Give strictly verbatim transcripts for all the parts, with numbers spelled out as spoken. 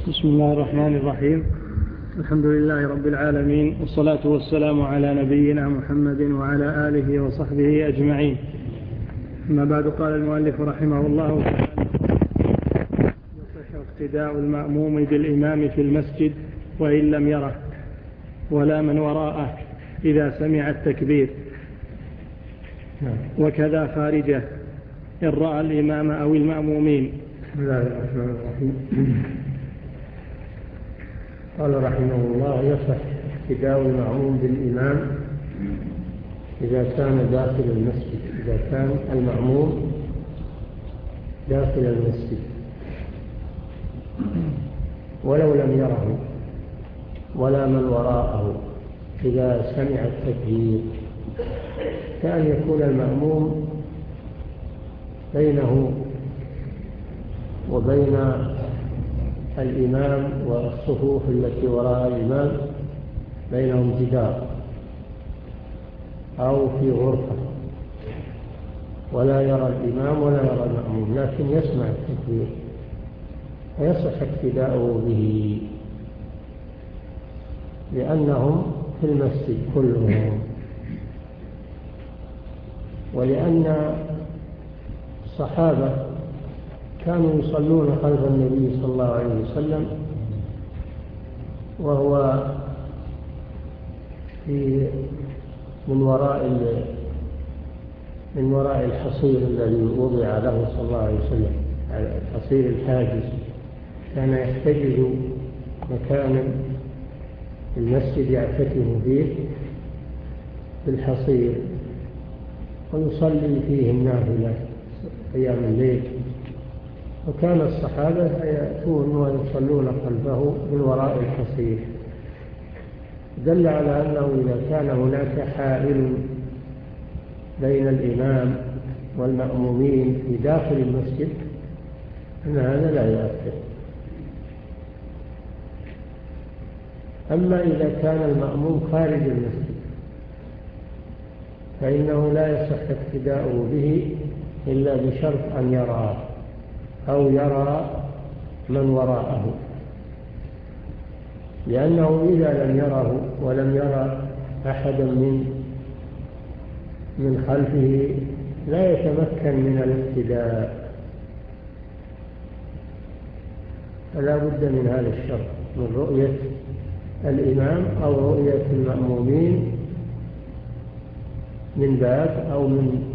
بسم الله الرحمن الرحيم. الحمد لله رب العالمين، والصلاة والسلام على نبينا محمد وعلى آله وصحبه أجمعين. أما بعد، قال المؤلف رحمه الله تعالى: يصح اقتداء المأموم بالإمام في المسجد وإن لم يره، ولا من وراءه إذا سمع التكبير، وكذا خارجه إن رأى الإمام أو المأمومين. بسم الله الرحمن الرحيم. قال رحمه الله: يصح اقتداء المأموم بالإمام إذا كان داخل المسجد، إذا كان المأموم داخل المسجد ولو لم يره ولا من وراءه إذا سمع التكبير، كأن يكون المأموم بينه وبين الإمام والصفوف التي وراء الإمام بينهم جدار أو في غرفة، ولا يرى الإمام ولا يرى المأموم، لكن يسمع التكبير فيصح اقتداؤه به، لأنهم في المسجد كلهم، ولأن الصحابة كانوا يصلون خلف النبي صلى الله عليه وسلم وهو في من وراء من وراء الحصير الذي وضع له صلى الله عليه وسلم، الحصير الحاجز، كان يحتجز مكانا المسجد يعتكف فيه بالحصير ويصلي فيه النافلة أيام الليل، وكان الصحابة يأتون ويصلون خلفه من وراء الحصير، دل على أنه إذا كان هناك حائل بين الإمام والمأمومين في داخل المسجد أن هذا لا يؤثر. أما إذا كان المأموم خارج المسجد فإنه لا يصح اقتداؤه به إلا بشرط أن يراه أو يرى من وراءه، لأنه إذا لم يره ولم يرى أحدا من من خلفه لا يتمكن من الاقتداء، فلا بد من هذا الشرط، من رؤية الإمام أو رؤية المأمومين من باب أو من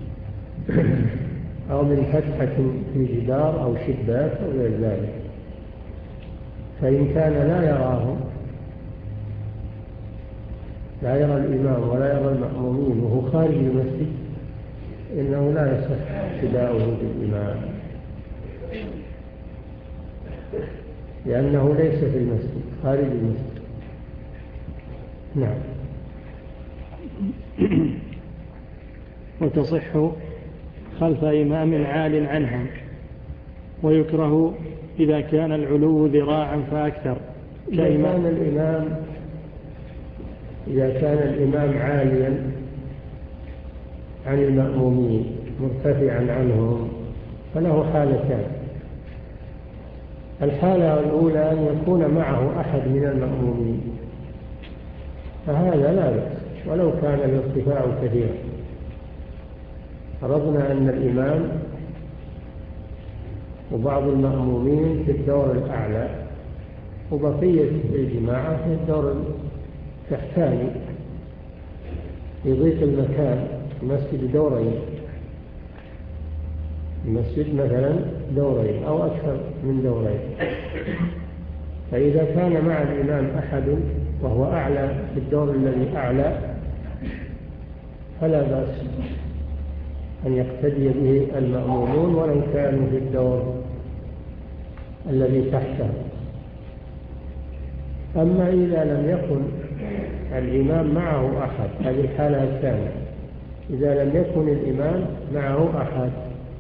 أو من فتحة في جدار أو شباك أو غير ذلك. فإن كان لا يراهم، لا يرى الإمام ولا يرى المأمومين وهو خارج المسجد، إنه لا يصح اقتداؤه بالإمام، لأنه ليس في المسجد، خارج المسجد. نعم. وتصح خلف إمام عال عنهم، ويكره إذا كان العلو ذراعا فأكثر. إذا كان الإمام إذا كان الإمام عاليا عن المأمومين مرتفعا عنهم فله حالتان: الحالة الأولى أن يكون معه أحد من المأمومين، فهذا لا بأس ولو كان الارتفاع كثيرا. فرضنا أن الإمام وبعض المأمومين في الدور الأعلى وبقية الجماعة في الدور التحتاني، يضيق المكان، المسجد دورين، المسجد مثلا دورين أو أكثر من دورين، فإذا كان مع الإمام أحد وهو أعلى في الدور الذي أعلى فلا بأس أن يقتدي به المأمومون ولو كانوا في الدور الذي تحته. أما إذا لم يكن الإمام معه أحد، هذه الحالة الثانية، إذا لم يكن الإمام معه أحد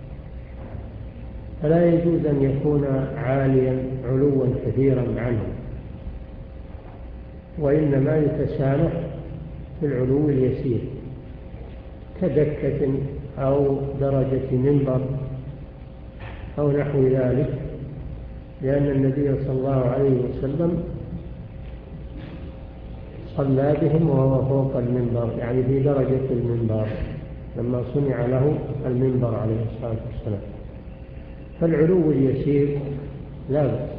فلا يجوز أن يكون عاليا علوا كثيرا عنه، وإنما يتسامح في العلو اليسير كدكة أو درجة منبر أو نحو ذلك، لأن النبي صلى الله عليه وسلم صلى بهم وهو فوق المنبر، يعني في درجة المنبر لما صنع له المنبر عليه الصلاة والسلام. فالعلو اليسير لا بأس،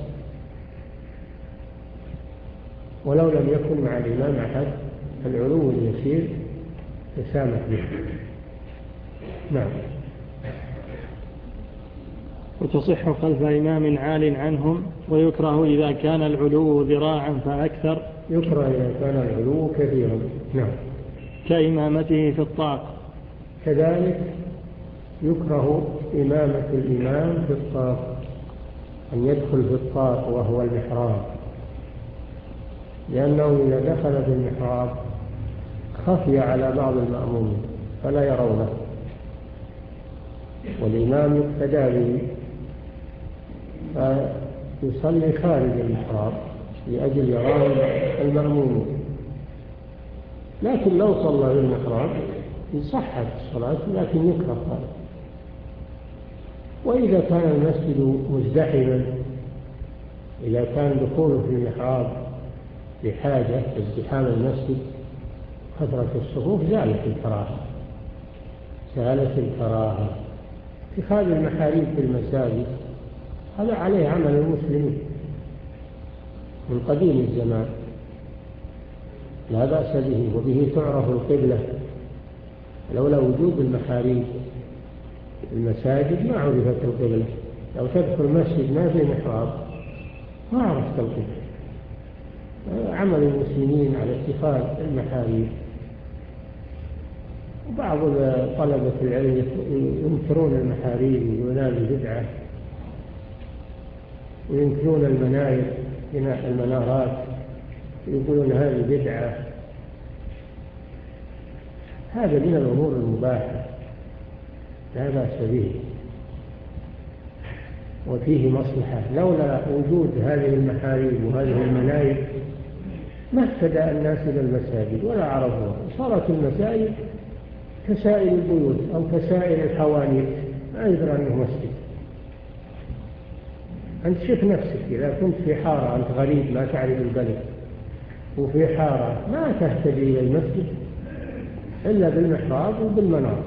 ولو لم يكن مع الإمام أحد العلو اليسير تسامح به. نعم. وتصح خلف إمام عال عنهم، ويكره إذا كان العلو ذراعا فأكثر. يكره إذا كان العلو كثيرا. نعم. كإمامته في الطاق. كذلك يكره إمامة الإمام في الطاق، أن يدخل في الطاق وهو المحراب، لأنه إذا دخل في المحراب خفي على بعض المأمومين فلا يرونه، والإمام يقتدى به فيصلي خارج المحراب لأجل يراه المأمومين. لكن لو صلى في المحراب صحت الصلاة، لكن يكره هذا. وإذا كان المسجد مزدحما، إذا كان دخوله في المحراب بحاجة ازدحام المسجد كثرة الصفوف، زالت الكراهة زالت الكراهة. اتخاذ المحاريب في المساجد هذا عليه عمل المسلمين من قديم الزمان، لا بأس به، وبه تعرف القبلة. لولا وجود المحاريب في المساجد ما عرفت القبلة. لو تدخل مسجد ما في محراب ما عرفت القبلة. عمل المسلمين على اتخاذ المحاريب. وبعض طلبة العلم ينكرون المحاريب ويقولون البدعة، وينكرون المناير بناء المنارات يقولون هذه بدعة. هذا من الأمور المباحة لا بأس به وفيه مصلحة. لولا وجود هذه المحاريب وهذه المناير ما اهتدى الناس إلى المساجد ولا عرفوها. صارت المساجد كسائر البيوت أو كسائر الحوانيت، ما يدرى أنه مسجد. أنت شوف نفسك إذا كنت في حارة، أنت غريب ما تعرف البلد وفي حارة، ما تهتدي إلى المسجد إلا بالمحراب وبالمنار.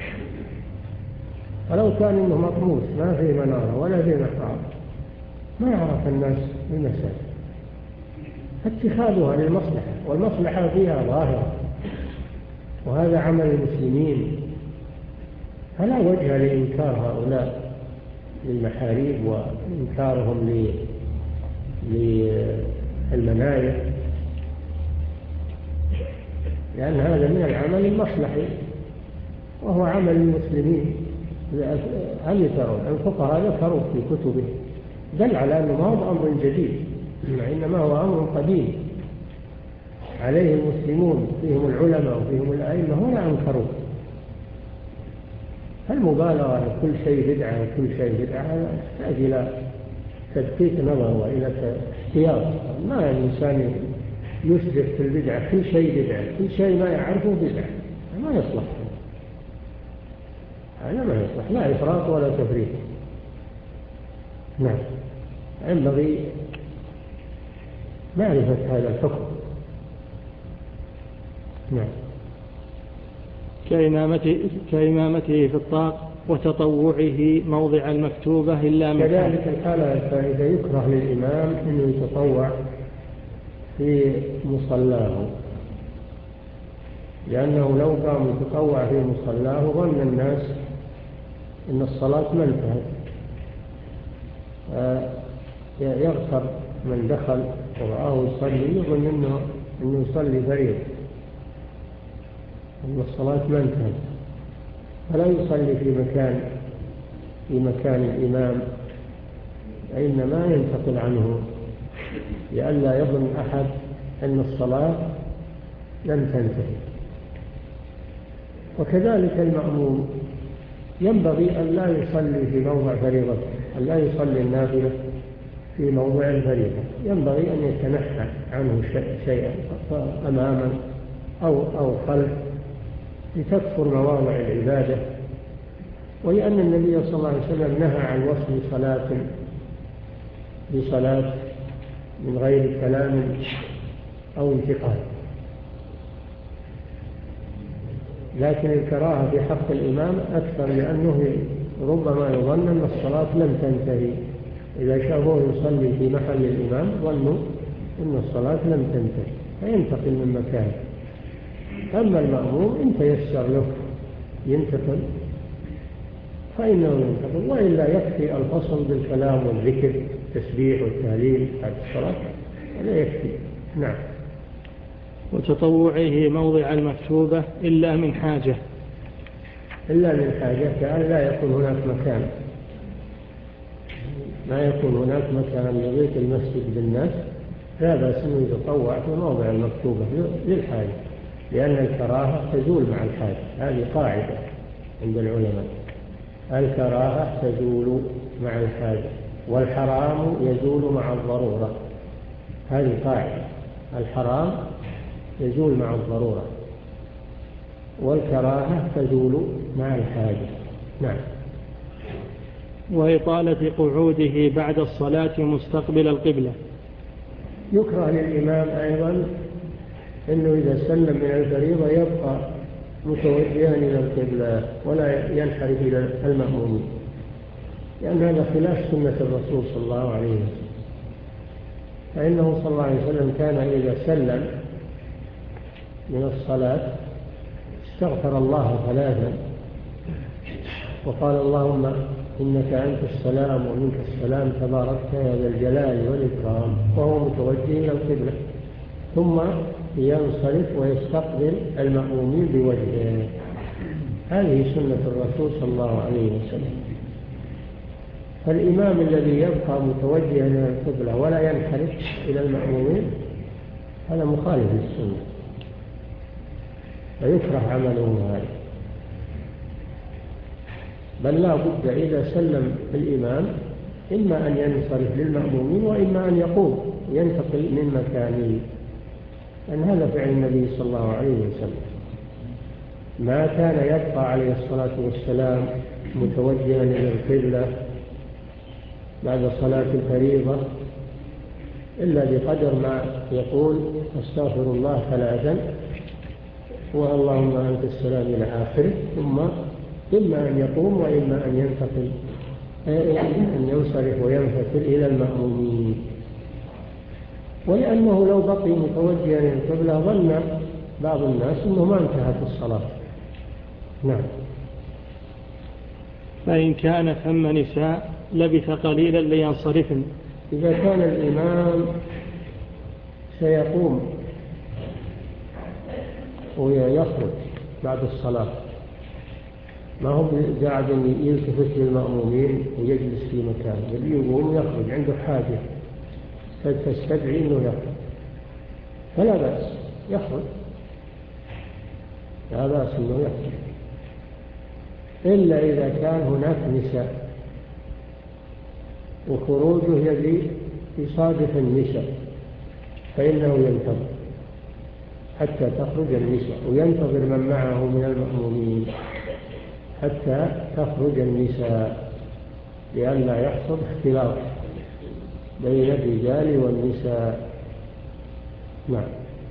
ولو كان إنه مطموس ما في منارة ولا في محراب ما يعرف الناس المساجد. فاتخاذها للمصلحة، والمصلحة فيها ظاهرة، وهذا عمل المسلمين، فلا وجه لإنكار هؤلاء للمحاريب وإنكارهم للمناير، لأن هذا من العمل المصلحي وهو عمل المسلمين. هل ترون الفقهاء ذكروا في كتبه دل على أنه ما هو أمر جديد، إنما هو أمر قديم عليه المسلمون، فيهم العلماء وفيهم الأئمة ولا أنكروا. المبالغة كل شيء بدعة وكل شيء بدعة تحتاج إلى تدقيق نظر وإلى احتياط. ما الإنسان يسرف في البدعة، كل شيء بدعة، كل شيء ما يعرفه بدعة، ما يصلح. هذا ما يصلح، لا إفراط ولا تفريط. نعم. ينبغي معرفة هذا الحكم. نعم. كإمامته, كإمامته في الطاق وتطوعه موضع المكتوبة إلا من كذلك الحالة فإذا يكره للإمام أنه يتطوع في مصلاه، لأنه لو قام يتطوع في مصلاه ظن الناس أن الصلاة ما انتهت، يغتر من دخل ورآه يصلي يظن أنه, إنه يصلي فريضة، أن الصلاة ما انتهت، فلا يصلي في مكان في مكان الإمام، إنما ينتقل عنه لئلا يظن أحد أن الصلاة لم تنتهي. وكذلك المأموم ينبغي أن لا يصلي في موضع فريضة، أن لا يصلي النافلة في موضع الفريضة، ينبغي أن يتنحى عنه شيئا أماما أو, أو خلف لتكثر مواضع العبادة. ولأن النبي صلى الله عليه وسلم نهى عن وصل صلاة بصلاة من غير كلام أو انتقال. لكن الكراهة في حق الإمام أكثر، لأنه ربما يظن أن الصلاة لم تنتهي. إذا شافوه يصلي في محل الإمام ظنوا أن الصلاة لم تنتهي فينتقل من مكانه. أما المأموم إن تيسر له ينتقل فإنه ينتقل، وإلا يكفي الفصل بالكلام والذكر التسبيح والتهليل بعد الصلاة، هذا يكفي. نعم. وتطوعه موضع المكتوبة إلا من حاجة. إلا من حاجة، كأن لا يكون هناك مكان، ما يكون هناك مكان لبيت المسجد بالناس، لا بأس أنه يتطوع في موضع المكتوبة للحاجة، لأن الكراهة تزول مع الحاجة. هذه قاعدة عند العلماء، الكراهة تزول مع الحاجة والحرام يزول مع الضرورة. هذه قاعدة، الحرام يزول مع الضرورة والكراهة تزول مع الحاجة. نعم. وإطالة قعوده بعد الصلاة مستقبل القبلة. يكره للإمام أيضا أنه إذا سلم من الفريضة يبقى متوجها إلى القبلة ولا ينحرف إلى المأمومين، لأن هذا خلاف سنة الرسول صلى الله عليه وسلم. فإنه صلى الله عليه وسلم كان إذا سلم من الصلاة استغفر الله ثلاثا وقال اللهم إنك أنت السلام ومنك السلام تباركت يا ذا الجلال والإكرام، وهو متوجه إلى القبلة، ثم ينصرف ويستقبل المأمومين بوجهه. هذه سنة الرسول صلى الله عليه وسلم. فالإمام الذي يبقى متوجها إلى القبلة ولا ينحرف إلى المأمومين هذا مخالف للسنة، فيكره عمله هذا. بل لا بد إذا سلم الإمام إما أن ينصرف للمأمومين وإما أن يقوم ينتقل من مكانه، أن هذا فعل النبي صلى الله عليه وسلم. ما كان يبقى عليه الصلاة والسلام متوجها إلى القبلة بعد صلاة الفريضة إلا بقدر ما يقول أستغفر الله ثلاثا واللهم أنت السلام إلى آخره، ثم إما أن يقوم وإما أن ينتقل أن ينصرف وينفتل إلى المأمومين. ولأنه لو بقي متوجها إلى القبلة ظن بعض الناس أنه ما انتهت الصلاة. نعم. فإن كان ثم نساء لبث قليلا لينصرفن. إذا كان الإمام سيقوم ويخرج بعد الصلاة، ما هو قاعد يلتفت للمأمومين ويجلس في مكانه، بل يقوم يخرج عنده حاجة فتستدعي أنه يخرج، فلا بأس يخرج، لا بأس أنه يخرج، إلا إذا كان هناك نساء وخروجه يجري يصادف النساء فإنه ينتظر حتى تخرج النساء، وينتظر من معه من المأمومين حتى تخرج النساء، لئلا يحصل اختلاط بين الرجال والنساء. نعم.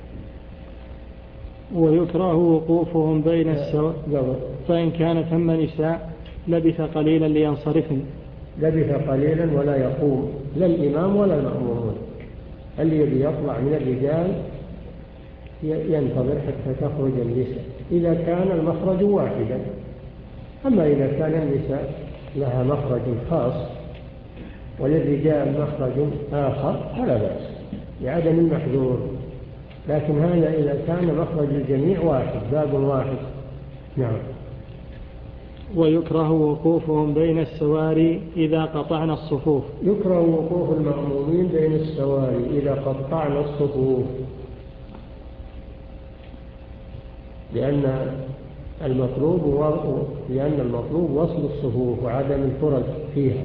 ويكره وقوفهم بين السواء. فإن كان ثم نساء لبث قليلا لينصرفن. لبث قليلا ولا يقوم لا الإمام ولا المأمومون، الذي يطلع من الرجال ينتظر حتى تخرج النساء إذا كان المخرج واحدا. أما إذا كان النساء لها مخرج خاص وللرجال مخرج آخر فلا بأس لعدم المحذور، لكن هذا إذا كان مخرج الجميع واحد باب واحد. نعم. ويكره وقوفهم بين السواري إذا قطعنا الصفوف. يكره وقوف المأمومين بين السواري إذا قطعنا الصفوف، لأن المطلوب لأن المطلوب وصل الصفوف وعدم الفرج فيها،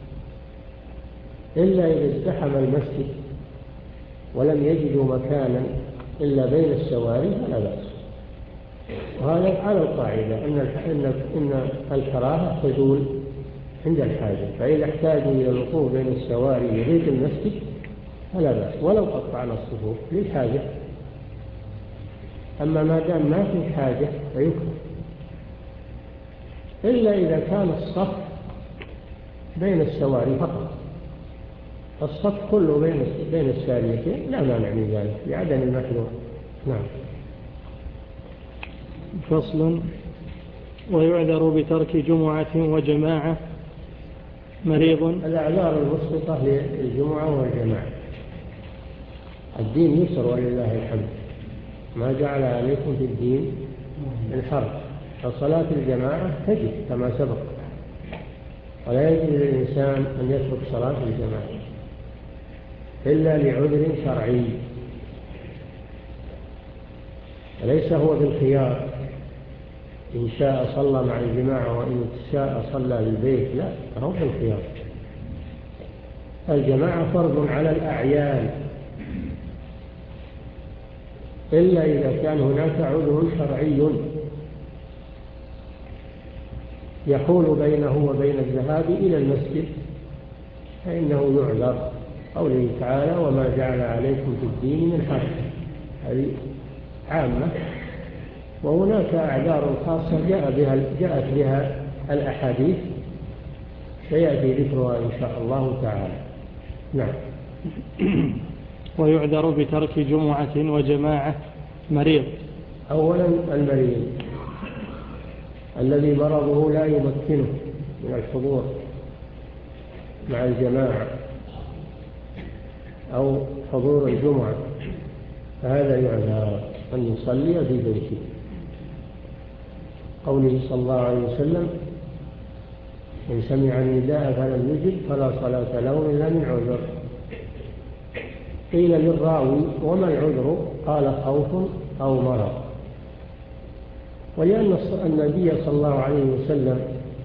إلا إذا ازدحم المسجد ولم يجدوا مكانا إلا بين السواري فلا بأس. وهذا على القاعدة أن إن الكراهة تزول عند الحاجة. فإذا احتاجوا إلى الوقوف بين السواري وبيت المسجد فلا بأس ولو قطعنا الصفوف للحاجة. أما ما دام ما في حاجة فيكره، إلا إذا كان الصف بين السواري فقط. الصف كله بين بين الساريتين لا مانع من ذلك لعدم المحذور. نعم. فصل: ويعذر بترك جمعة وجماعة مريض. الأعذار المسبقة للجمعة والجماعة. الدين يسر ولله الحمد، ما جعل عليكم في الدين الحرج. فصلاة الجماعة تجب كما سبق، ولا يجب للإنسان أن يترك صلاة الجماعة إلا لعذر شرعي، وليس هو بالخيار، إن شاء صلى مع الجماعة وإن شاء صلى بالبيت، لا، هو بالخيار. الجماعة فرض على الأعيان إلا إذا كان هناك عذر شرعي يحول بينه وبين الذهاب إلى المسجد فإنه يعذر. قوله تعالى: وما جعل عليكم في الدين من حرج، هذه عامة. وهناك أعذار خاصة جاء بها جاءت بها الأحاديث سيأتي ذكرها إن شاء الله تعالى. نعم. ويعذر بترك جمعة وجماعة مريض. أولا المريض الذي مرضه لا يمكنه من الحضور مع الجماعة أو حضور الجمعة، فهذا يعذر أن يصلي في بيته. قوله صلى الله عليه وسلم: إن سمع النداء فلم يجب فلا صلاة له إلا من عذر. قيل للراوي: وما العذر؟ قال: خوف أو مرض. ولأن النبي صلى الله عليه وسلم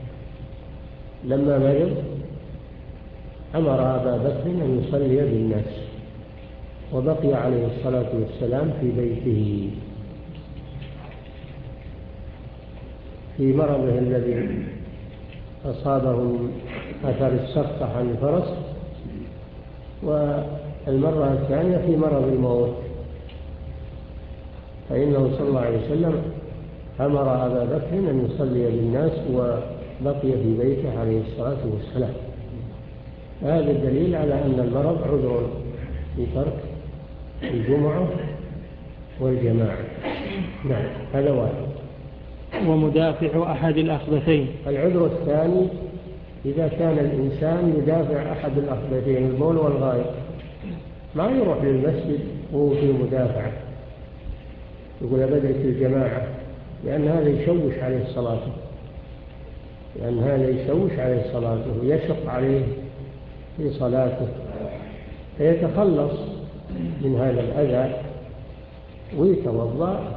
لما مرض أمر أبا بكر أن يصلي بالناس، وبقي عليه الصلاة والسلام في بيته في مرضه الذي أصابه من أثر السقطة عن الفرس، والمرة الثانية في مرض الموت. فإنه صلى الله عليه وسلم أمر أبا بكر أن يصلي بالناس وبقي في بيته عليه الصلاة والسلام. هذا الدليل على أن المرض عذر في ترك الجمعة والجماعة. نعم، هذا واحد. ومدافع أحد الأخبثين. العذر الثاني إذا كان الإنسان يدافع أحد الأخبثين، البول والغائط، ما يروح للمسجد وهو في مدافعة يقول أبدرك الجماعة، لأن هذا يشوش عليه صلاته لأن هذا يشوش عليه صلاته ويشق عليه في صلاته، فيتخلص من هذا الأذى ويتوضأ.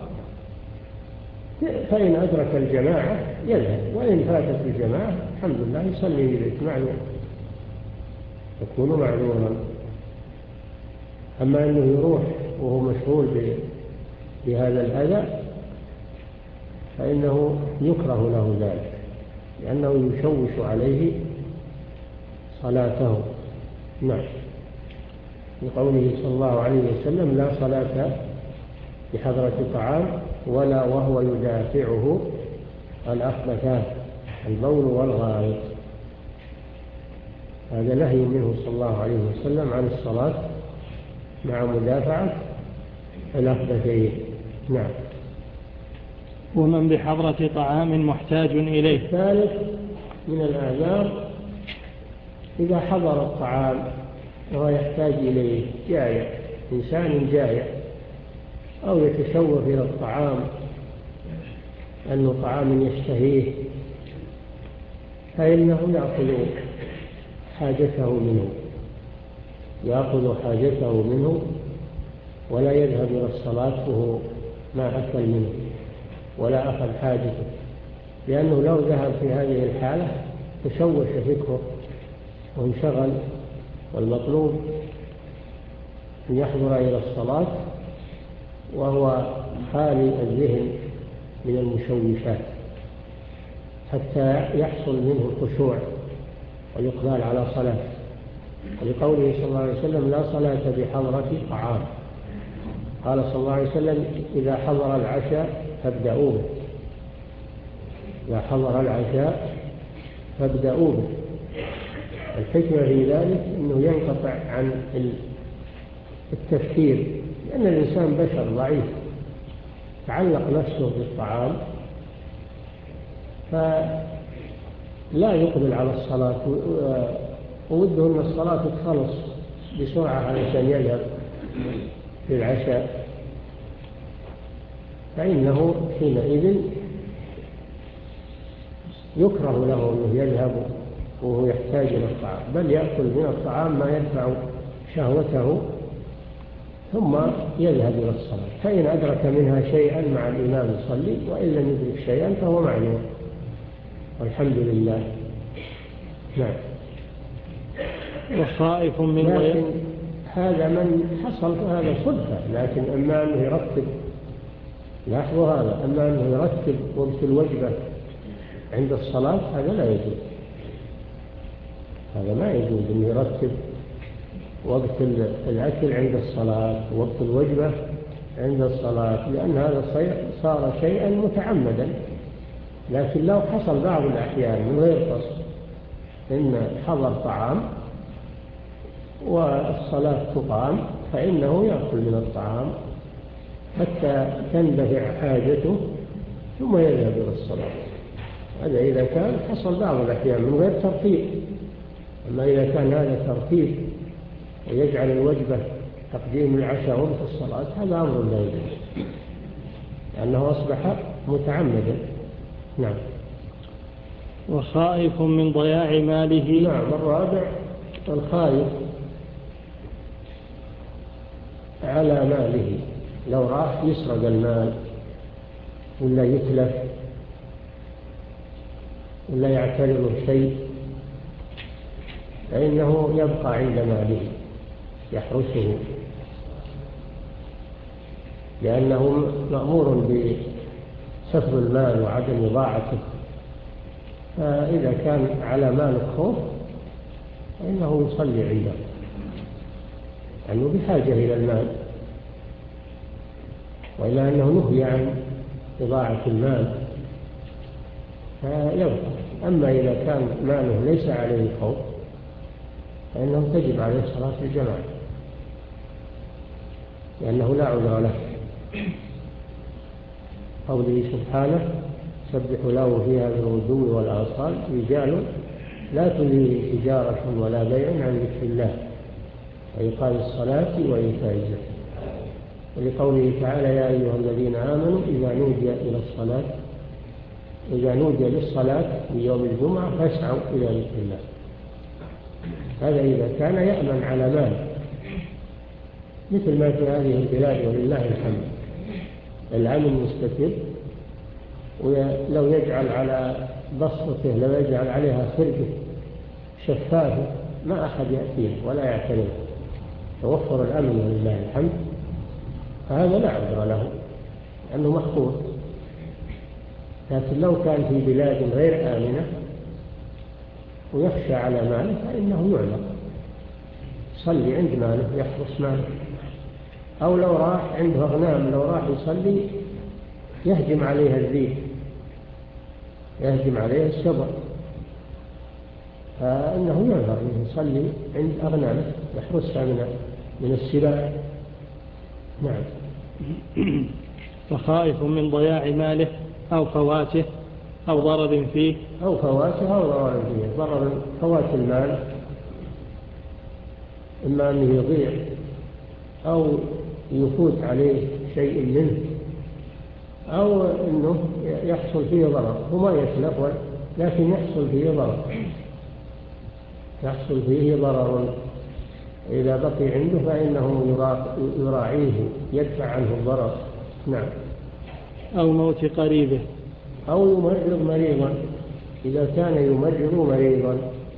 فإن أدرك الجماعة يذهب، وإن فاتت الجماعة الحمد لله يصلي بيت معلوم، يكون معلوما. أما أنه يروح وهو مشغول بهذا الأذى فإنه يكره له ذلك، لأنه يشوش عليه صلاته. نعم. لقوله صلى الله عليه وسلم: لا صلاة بحضرة طعام ولا وهو يدافعه الأخبثان، البول والغائط. هذا نهي منه صلى الله عليه وسلم عن الصلاة مع مدافعة الأخبثين. نعم. ومن بحضرة طعام محتاج إليه. الثالث من الآثار إذا حضر الطعام وهو يحتاج إليه، جائع، إنسان جائع أو يتشوف إلى الطعام أنه طعام يشتهيه، فإنه يأخذ حاجته منه يأخذ حاجته منه ولا يذهب إلى الصلاة وهو ما أكل منه ولا أخذ حاجته، لأنه لو ذهب في هذه الحالة تشوش فكره وانشغل، والمطلوب أن يحضر إلى الصلاة وهو خالي الذهن من المشوشات حتى يحصل منه الخشوع والإقبال على صلاة، ولقوله صلى الله عليه وسلم لا صلاة بحضرة طعام. قال صلى الله عليه وسلم إذا حضر العشاء فابدأوا به، إذا حضر العشاء فابدأوا به. الحكمة في ذلك أنه ينقطع عن التفكير، لأن الإنسان بشر ضعيف تعلق نفسه بالطعام، فلا يقبل على الصلاة، ووده أن الصلاة تخلص بسرعة علشان يذهب في العشاء، فإنه حينئذ يكره له أنه يذهب وهو يحتاج إلى الطعام، بل يأكل من الطعام ما يدفع شهوته ثم يذهب إلى الصلاة. فإن أدرك منها شيئا مع الإمام يصلي، وإن لم يدرك شيئا فهو معلوم، والحمد لله. نعم. وخائف من لكن هذا من حصل هذا صدفة، لكن أما أنه يرتب، لاحظوا هذا، أما أنه يرتب وقت الوجبة عند الصلاة هذا لا يجوز، هذا ما يجوز أن يرتب وقت الأكل عند الصلاة وقت الوجبة عند الصلاة، لأن هذا صار شيئا متعمدا. لكن لو حصل بعض الأحيان من غير قصد إن حضر طعام والصلاة تقام، فإنه يأكل من الطعام حتى تندفع حاجته ثم يذهب إلى الصلاة. هذا إذا كان حصل بعض الأحيان من غير ترتيب. أما إذا كان هذا ترتيب ويجعل الوجبة تقديم العشاء وقت الصلاة، هذا أمر لا يجوز، لأنه أصبح متعمدا. نعم. وخائف من ضياع ماله. نعم. الرابع الخائف على ماله، لو راح يسرق المال ولا يتلف ولا يعترض شيء، فإنه يبقى عند ماله يحرسه، لأنه مأمور بسفر المال وعدم إضاعته. فإذا كان على مال الخوف فإنه يصلي عنده، لأنه بحاجة إلى المال، وإلا أنه نهي عن إضاعة المال فيبقى. أما إذا كان ماله ليس عليه خوف فإنه تجب عليه صلاة الجماعة، لأنه لا عذر له. قوله سبحانه سبح له فيها بالغدو والآصال رجال لا تلهيهم تجارة ولا بيع عن ذكر الله وإقام الصلاة وإيتاء الزكاة. ولقوله تعالى يا أيها الذين آمنوا إذا نودي إلى الصلاة إذا نودي للصلاة في يوم الجمعة فاسعوا إلى ذكر الله. هذا إذا كان يأمن على مال، مثل ما في هذه البلاد ولله الحمد الأمن مستتب، ولو يجعل على بسطته لو يجعل عليها خرقة شفافة ما أحد يأتيه ولا يعترض، توفر الأمن ولله الحمد، فهذا لا عذر له لأنه محفوظ. لكن لو كان في بلاد غير آمنة ويخشى على ماله فإنه يعذر، يصلي عند ماله يحرس ماله. أو لو راح عنده أغنام، لو راح يصلي يهجم عليها الذئب، يهجم عليها السبع، فإنه يعذر أنه يصلي عند أغنامه يحرسها من من السباع. نعم. وخائف من ضياع ماله أو فواته أو ضرر فيه أو فواته أو ضرر فيه. ضرر فوات المال إما أنه يضيع أو يفوت عليه شيء منه، أو أنه يحصل فيه ضرر، وما يتلف لكن يحصل فيه ضرر، يحصل فيه ضرر. إذا بقي عنده فإنه يراعيه يدفع عنه الضرر. نعم. أو موت قريبه أو يمرض مريضا، إذا كان يمرض مريضا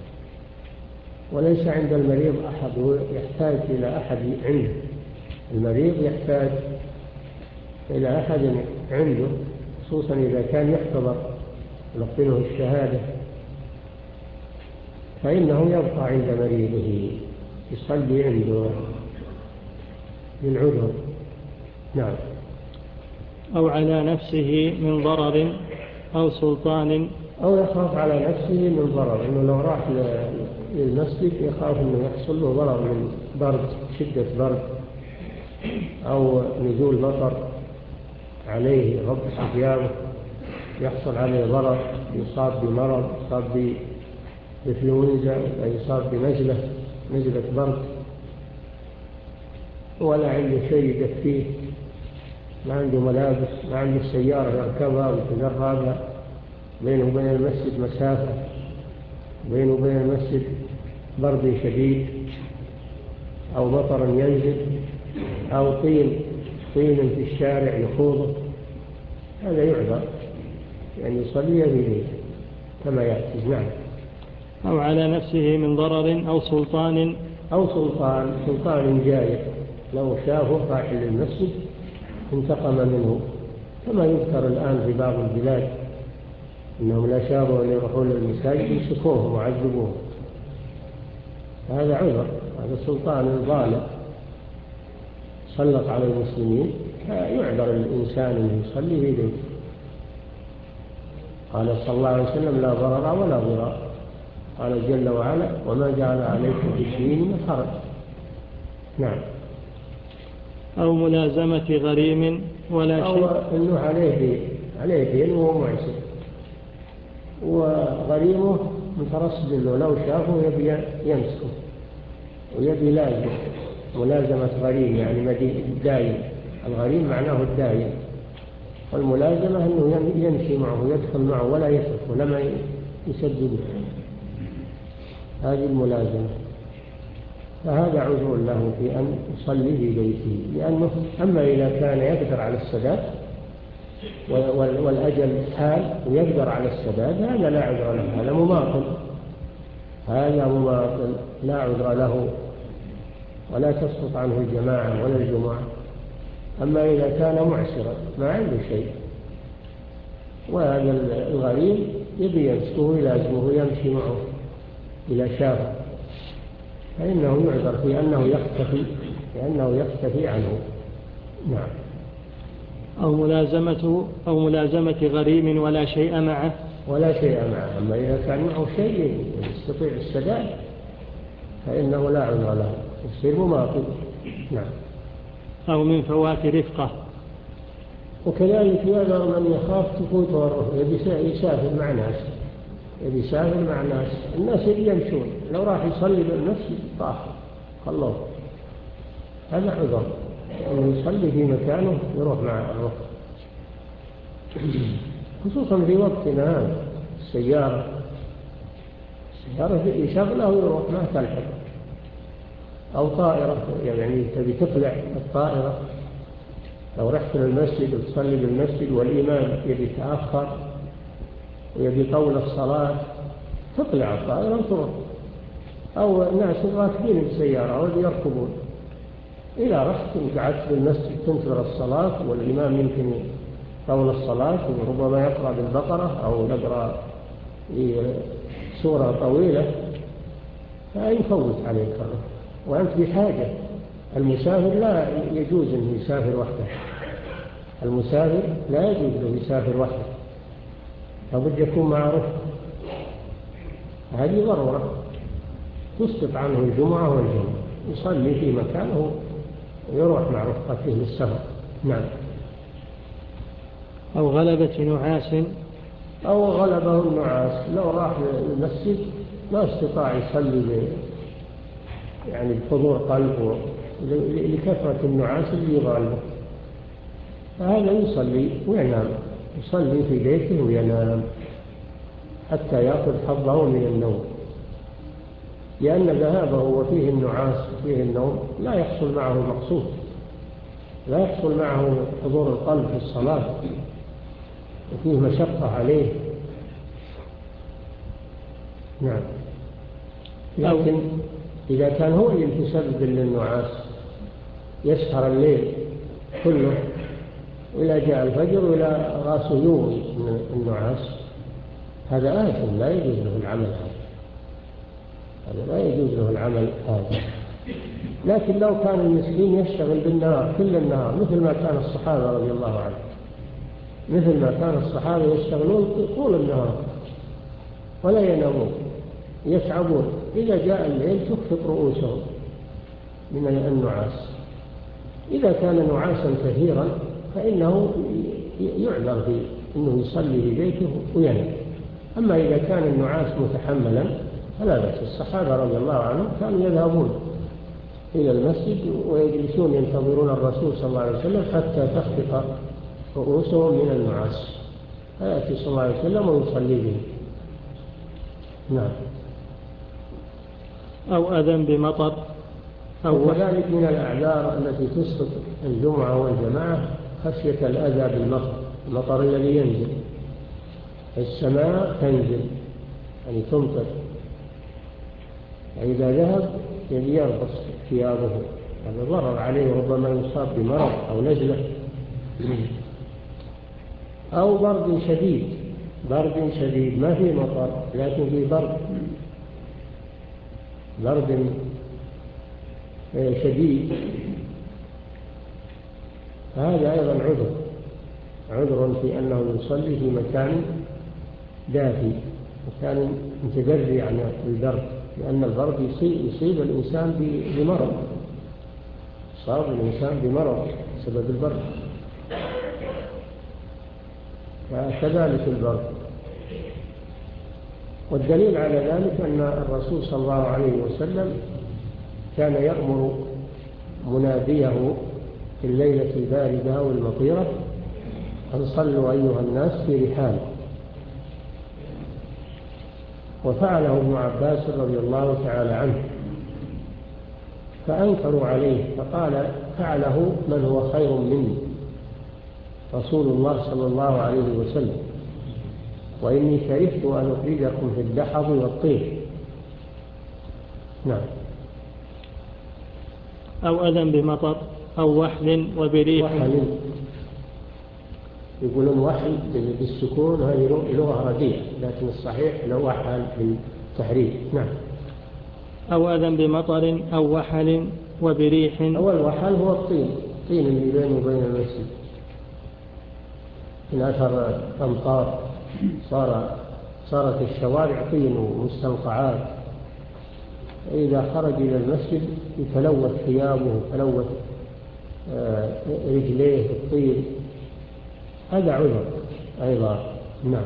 وليس عند المريض أحد يحتاج إلى أحد عنده، المريض يحتاج إلى أحد عنده، خصوصا إذا كان يحتضر يلقنه الشهادة، فإنه يبقى عند مريضه يصلي عنده للعذر. نعم. أو على نفسه من ضرر أو سلطان، أو يخاف على نفسه من ضرر، إنه لو راح للمسجد يخاف إنه يحصل له ضرر من برد، شدة برد، أو نزول مطر عليه رب ثيابه، يحصل عليه ضرر، يصاب بمرض، يصاب بإنفلونزا، يصاب بنزلة نزلة برد، ولا عنده شيء يدفيه، ما عنده ملابس، ما عنده سيارة يركبها ويتدربها، بينه وبين المسجد مسافة، بينه وبين المسجد برد شديد أو مطر ينزل أو طين طين في الشارع يخوضه، هذا يعذر يعني يصلي به كما يأتي. نعم. أو على نفسه من ضرر أو سلطان، أو سلطان سلطان جائر، لو شافه راح للمسجد انتقم منه، كما يذكر الآن في بعض البلاد إنهم لا شافوا أن يروحون للمساجد يمسكوهم وعذبوهم، هذا عذر، هذا سلطان ظالم سلط على المسلمين، يعذر الإنسان أن يصلي في بيته. قال صلى الله عليه وسلم: لا ضرر ولا ضرار. قال جل وعلا: وما جعل عليكم في الدين من حرج. نعم. أو ملازمة غريم ولا شيء، أو أنه عليه دين عليه دين وهو معسر، وغريمه مترصد له لو شافه يبي يمسكه ويبي لازم. ملازمة غريم يعني دايم، الغريم معناه الدايم، والملازمة أنه يمشي معه يدخل معه ولا يترك ولما يسدده، هذه الملازمة. فهذا عذر له في أن يصلي في بيته، لأنه أما إذا كان يقدر على السداد والأجل حال ويقدر على السداد، هذا لا عذر له، هذا مماطل، هذا مماطل لا عذر له ولا تسقط عنه الجماعة ولا الجمعة. أما إذا كان معسرا ما عنده شيء وهذا الغريب يبي يمسكه يلازمه يمشي معه إلى شافه، فإنه يعذر في أنه يختفي لأنه يختفي عنه. نعم. أو ملازمة أو ملازمة غريم ولا شيء معه ولا شيء معه. أما إذا كان معه شيء يستطيع السداد فإنه لا عذر له، يصير مماطل. نعم. أو من فوات رفقة. وكذلك يعذر من يخاف تفوته الرفقة، يبي يسافر مع ناس يبي يسافر مع ناس الناس يبي يمشون، لو راح يصلي بالمسجد طاح خلوه، هذا عذر أنه يصلي في مكانه يروح مع الرفقة، خصوصا في وقتنا هذا السيارة السيارة يشغلها ويروح ما تلحق، أو طائرة يعني تبي تقلع الطائرة، لو رحت للمسجد وتصلي بالمسجد والإمام يبي يتأخر ويبي طول الصلاة تقلع الطائرة وتروح، أو ناس راكبين السيارة أو يركبون، إذا رحت وقعدت بالمسجد تنتظر الصلاة والإمام يمكن طول الصلاة وربما يقرأ بالبقرة أو يقرأ سورة طويلة فيفوت عليك الركب وأنت بحاجة. المسافر لا يجوز أن يسافر وحده، المسافر لا يجوز أن يسافر وحده، لابد يكون مع رفقة، هذه ضرورة تسقط عنه الجمعة والجمعة، يصلي في مكانه ويروح مع رفقته للسفر. نعم. أو غلبة نعاس. أو غلبه النعاس، لو راح للمسجد ما استطاع يصلي يعني بحضور قلبه لكثرة النعاس اللي يغالبه، فهذا يصلي وينام، يصلي في بيته وينام حتى يأخذ حظه من النوم، لأن ذهابه وفيه النعاس وفيه النوم لا يحصل معه المقصود، لا يحصل معه حضور القلب في الصلاة وفيه مشقة عليه. نعم. لكن إذا كان هو اللي يتسبب للنعاس يسهر الليل كله وإلى جاء الفجر وإلى راسه يوم من النعاس، هذا آثم لا يجوز له العمل هذا، هذا لا يجوز له العمل هذا. لكن لو كان المسكين يشتغل بالنهار كل النهار مثل ما كان الصحابة رضي الله عنهم، مثل ما كان الصحابة يشتغلون طول النهار ولا ينامون يتعبون، إذا جاء الليل تخفق رؤوسهم من النعاس. إذا كان نعاسا كثيرا فإنه يعذر في أنه يصلي في بيته وينام. أما إذا كان النعاس متحملا فلا بأس. الصحابة رضي الله عنهم كانوا يذهبون إلى المسجد ويجلسون ينتظرون الرسول صلى الله عليه وسلم حتى تخفق رؤوسهم من النعاس، فيأتي صلى الله عليه وسلم ويصلي به. نعم. أو أذن بمطر أو كذلك من الأعذار التي تسقط الجمعة والجماعة خشية الأذى بالمطر، المطر الذي ينزل، السماء تنزل يعني تمطر، فإذا ذهب يربص ثيابه، هذا ضرر عليه، ربما يصاب بمرض أو نزلة. أو برد شديد، برد شديد ما في مطر لكن في برد، برد شديد، هذا أيضا عذر، عذر في أنه يصلي في مكان دافي، مكان متدري عن البرد، لأن البرد يصيب, يصيب الإنسان بمرض، صاب الإنسان بمرض بسبب البرد، فكذلك البرد. والدليل على ذلك أن الرسول صلى الله عليه وسلم كان يأمر مناديه في الليلة الباردة والمطيرة أن صلوا أيها الناس في رحال، وفعله ابن عباس رضي الله تعالى عنه، فأنكروا عليه فقال فعله من هو خير مني رسول الله صلى الله عليه وسلم، وإني كرهت أن أخرجكم في اللحظ والطير. نعم. أو أذن بمطر أو وحل وبريح. وحل يقولون وحل بالسكون، هذه لغة رديئة، لكن الصحيح لو وحل بالتحريك. نعم. أو أذن بمطر أو وحل وبريح. أول وحل هو الطين، الطين اللي بينه وبين المسجد من أثر أمطار، صار صارت الشوارع طين ومستنقعات، إذا خرج إلى المسجد يتلوث ثيابه، يتلوث رجليه الطين، هذا عذر أيضا. نعم.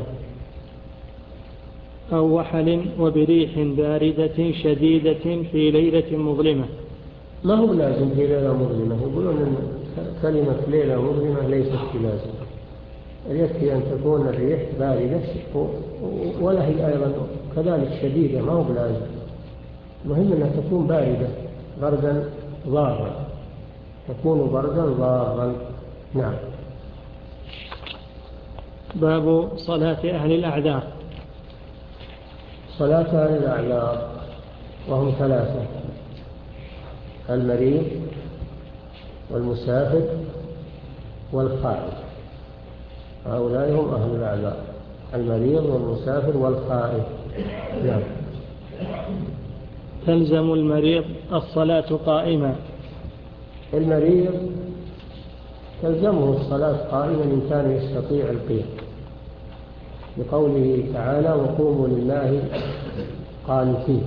أو وحل وبريح باردة شديدة في ليلة مظلمة. ما هو لازم في ليلة مظلمة، يقولون أن كلمة ليلة مظلمة ليست بلازم، يكفي أن تكون الريح باردة ولا هي أيضا كذلك شديدة، ما هو بلازم، مهم أنها تكون باردة بردا ضارا، تكون بردا ضارا. نعم. باب صلاة أهل الأعذار. صلاة أهل الأعذار وهم ثلاثة: المريض والمسافر والخائف، هؤلاء هم أهل الأعذار، المريض والمسافر والخائف. نعم. تلزم المريض الصلاة قائما. المريض تلزمه الصلاة قائما إن كان يستطيع القيام، بقوله تعالى وقوموا لله قانتين،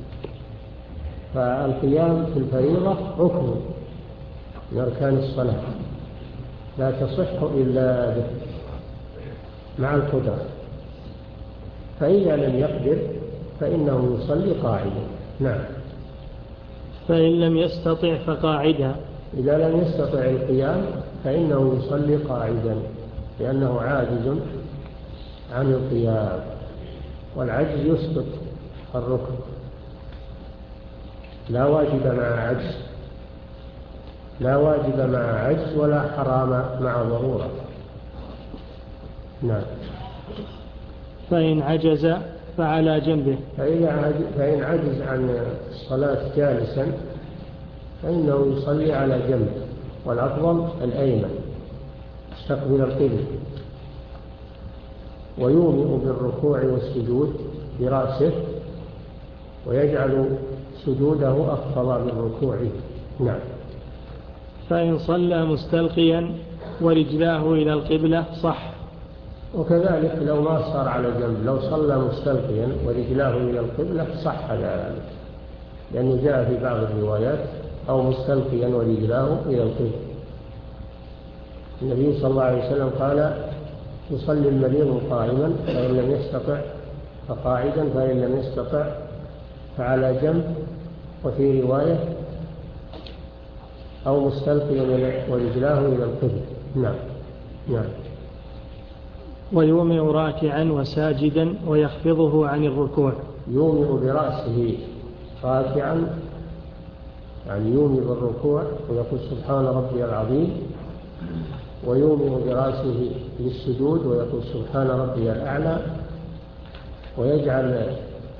فالقيام في الفريضة ركن من أركان الصلاة لا تصح إلا به مع القدرة، فإذا لم يقدر فإنه يصلي قاعدا. نعم. فإن لم يستطع فقاعدا. إذا لم يستطع القيام فإنه يصلي قاعدا لأنه عاجز عن القيام، والعجز يسقط الركن، لا واجب مع عجز، لا واجب مع عجز ولا حرام مع ضرورة. نعم. فإن عجز فعلى جنبه. فإن عجز عن الصلاة جالسا فإنه يصلي على جنبه، والأفضل الأيمن يستقبل القبلة، ويومئ بالركوع والسجود برأسه ويجعل سجوده أخفض من ركوعه. نعم. فإن صلى مستلقيا ورجلاه إلى القبلة صح. وكذلك لو ما صار على جنب، لو صلى مستلقيا ورجلاه إلى القبلة صح ذلك، لأنه جاء في بعض الروايات أو مستلقيا ورجلاه إلى القبلة. النبي صلى الله عليه وسلم قال: يصلي المريض قائما فإن لم يستطع فقاعدا، فإن لم يستطع فعلى جنب، وفي رواية أو مستلقيا ورجلاه إلى القبلة. نعم. نعم. ويومئ راكعا وساجدا ويخفضه عن الركوع. يومئ برأسه راكعا، يعني يومئ بالركوع ويقول سبحان ربي العظيم، ويومئ برأسه للسجود ويقول سبحان ربي الأعلى، ويجعل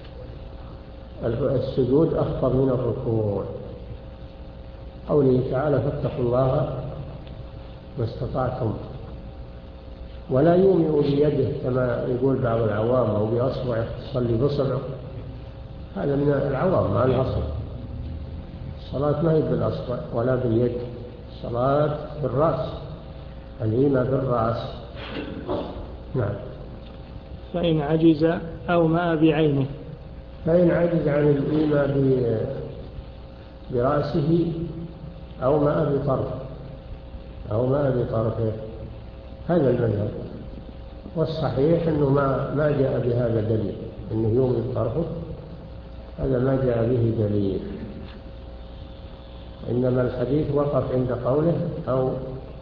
السجود أخفض من الركوع. قوله تعالى: فاتقوا الله ما استطعتم. ولا يومئ بيده كما يقول بعض العوام، أو بأصبعه تصلي بصبعه، هذا من العوام مع الأصل. الصلاة ما هي بالأصبع ولا باليد، الصلاة بالرأس، الإيمة بالرأس. نعم. فإن عجز أو ما بعينه. فإن عجز عن الإيمة برأسه أو ما بطرفه أو ما بطرفه هذا المذهب. والصحيح أنه ما ما جاء بهذا دليل، أنه يومئ طرفه، هذا ما جاء به دليل. إنما الحديث وقف عند قوله أو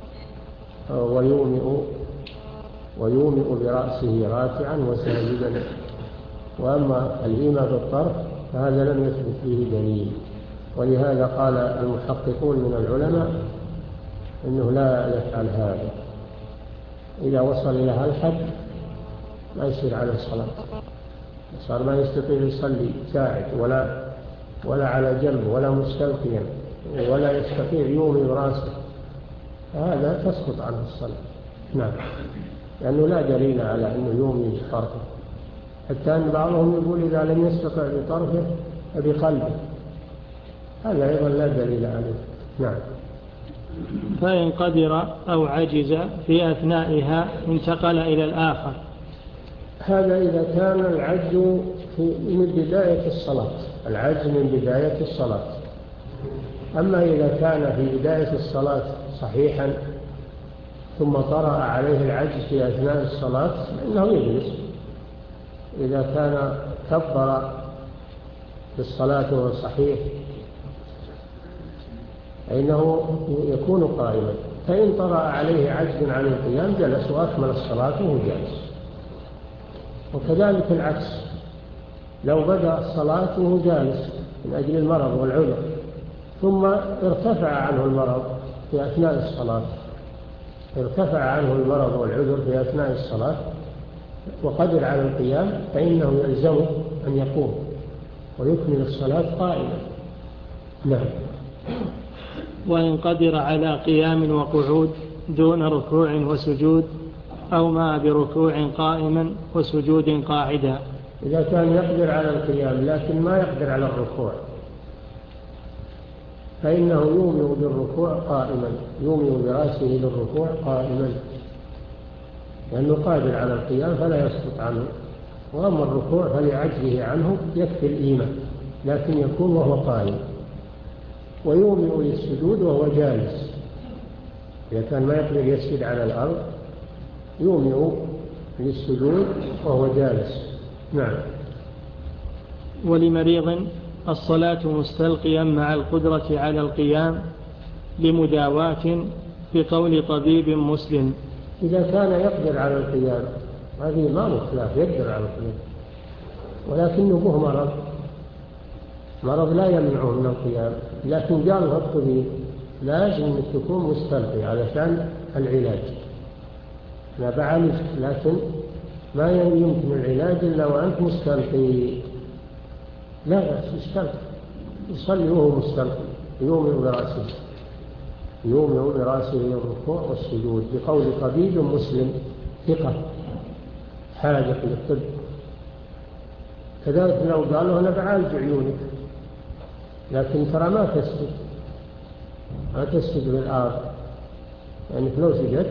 ويومئ ويومئ برأسه راكعا وساجدا. وأما الإيمة بالطرف فهذا لم يثبت به دليل، ولهذا قال المحققون من العلماء إنه لا يفعل هذا. إذا وصل إلى هذا الحد ما يصير على الصلاة، صار ما يستطيع يصلي ساعد ولا ولا على جنب ولا مستلقيا ولا يستطيع يومئ برأسه، هذا تسقط عنه الصلاة. نعم. لأنه لا دليل على أنه يومئ بطرفه، حتى أن بعضهم يقول إذا لم يستطع بطرفه فبقلبه، هذا أيضا لا دليل عليه. نعم. فإن قدر أو عجز في أثنائها انتقل إلى الآخر. هذا إذا كان العجز من بداية الصلاة، العجز من بداية الصلاة. أما إذا كان في بداية الصلاة صحيحا ثم طرأ عليه العجز في أثناء الصلاة فإنه يجلس. إذا كان كبر بالصلاة وهو صحيح فإنه يكون قائما، فإن طرأ عليه عجز عن القيام جلس وأكمل الصلاة وهو جالس. وكذلك العكس، لو بدأ الصلاة وهو جالس من أجل المرض والعذر ثم ارتفع عنه المرض في أثناء الصلاة ارتفع عنه المرض والعذر في أثناء الصلاة وقدر على القيام فإنه يلزمه أن يقوم ويكمل الصلاة قائما. نعم. وإن قدر على قيام وقعود دون ركوع وسجود أو ما بركوع قائما وسجود قاعدا. إذا كان يقدر على القيام لكن ما يقدر على الركوع فإنه يومئ بالركوع قائما، يومئ برأسه للركوع قائما، لأنه قادر على القيام فلا يسقط عنه. وأما الركوع فلعجزه عنه يكفي الإيمة، لكن يكون وهو قائم. ويومئ للسجود وهو جالس، إذا كان ما يقدر يسجد على الأرض يومئ للسجود وهو جالس. نعم. ولمريض الصلاة مستلقيا مع القدرة على القيام لمداواة بقول طبيب مسلم. إذا كان يقدر على القيام هذه ما مخلاف، يقدر على القيام ولكنه به مرض مرض لا يمنعه من القيام، لكن قال له الطبيب لازم أن تكون مستلقي علشان العلاج. أنا بعالجك لكن ما يمكن العلاج إلا وأنت مستلقي. لا بأس يستلقي، يصلي وهو مستلقي، يومئ برأسه يومئ برأسه للركوع والسجود بقول طبيب مسلم ثقة حاذق للطب. كذلك لو قال له أنا بعالج عيونك، لكن ترى ما تسجد ما تسجد بالآر، يعني لو سجدت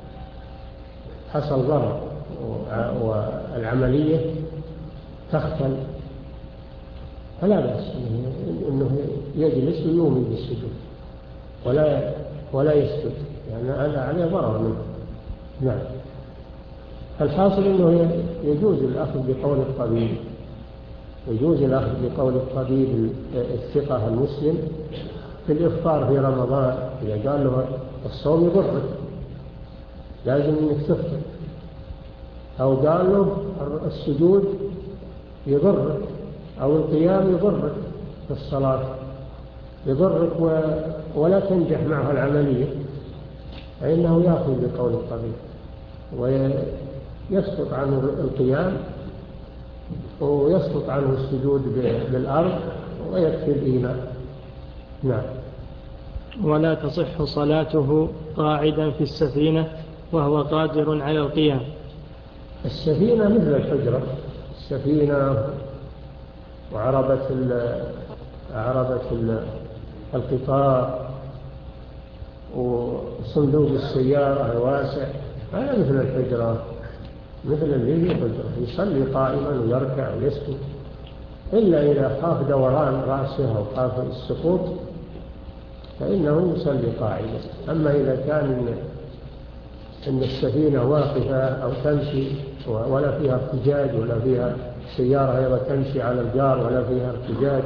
حصل ضرر والعملية تختل، فلا بأس إنه يجلس ويؤمن بالسجود ولا ولا يسجد، يعني هذا عليه ضرر منه. نعم. الحاصل إنه يجوز الأخذ بقول الطبيب، يجوز الأخذ بقول الطبيب الثقة المسلم في الإفطار في رمضان. إذا قال له الصوم يضرك لازم إنك تفطر، أو قال له السجود يضرك أو القيام يضرك في الصلاة يضرك ولا تنجح معه العملية، فإنه يأخذ بقول الطبيب ويسقط عنه القيام ويسقط عنه السجود بالأرض ويكفي الإيمان. نعم. ولا تصح صلاته قاعدا في السفينة وهو قادر على القيام. السفينة مثل الحجرة، السفينة وعربة عربة القطار وصندوق السيارة الواسع، هذا مثل الحجرة، مثل اللي هي حجرة، يصلي قائما ويركع ويسكت، إلا إذا خاف دوران رأسه أو خاف السقوط فإنه يصلي قاعدا. أما إذا كان إن السفينة واقفة أو تمشي ولا فيها ارتجاج ولا فيها سيارة أيضا تمشي على الجار ولا فيها ارتجاج،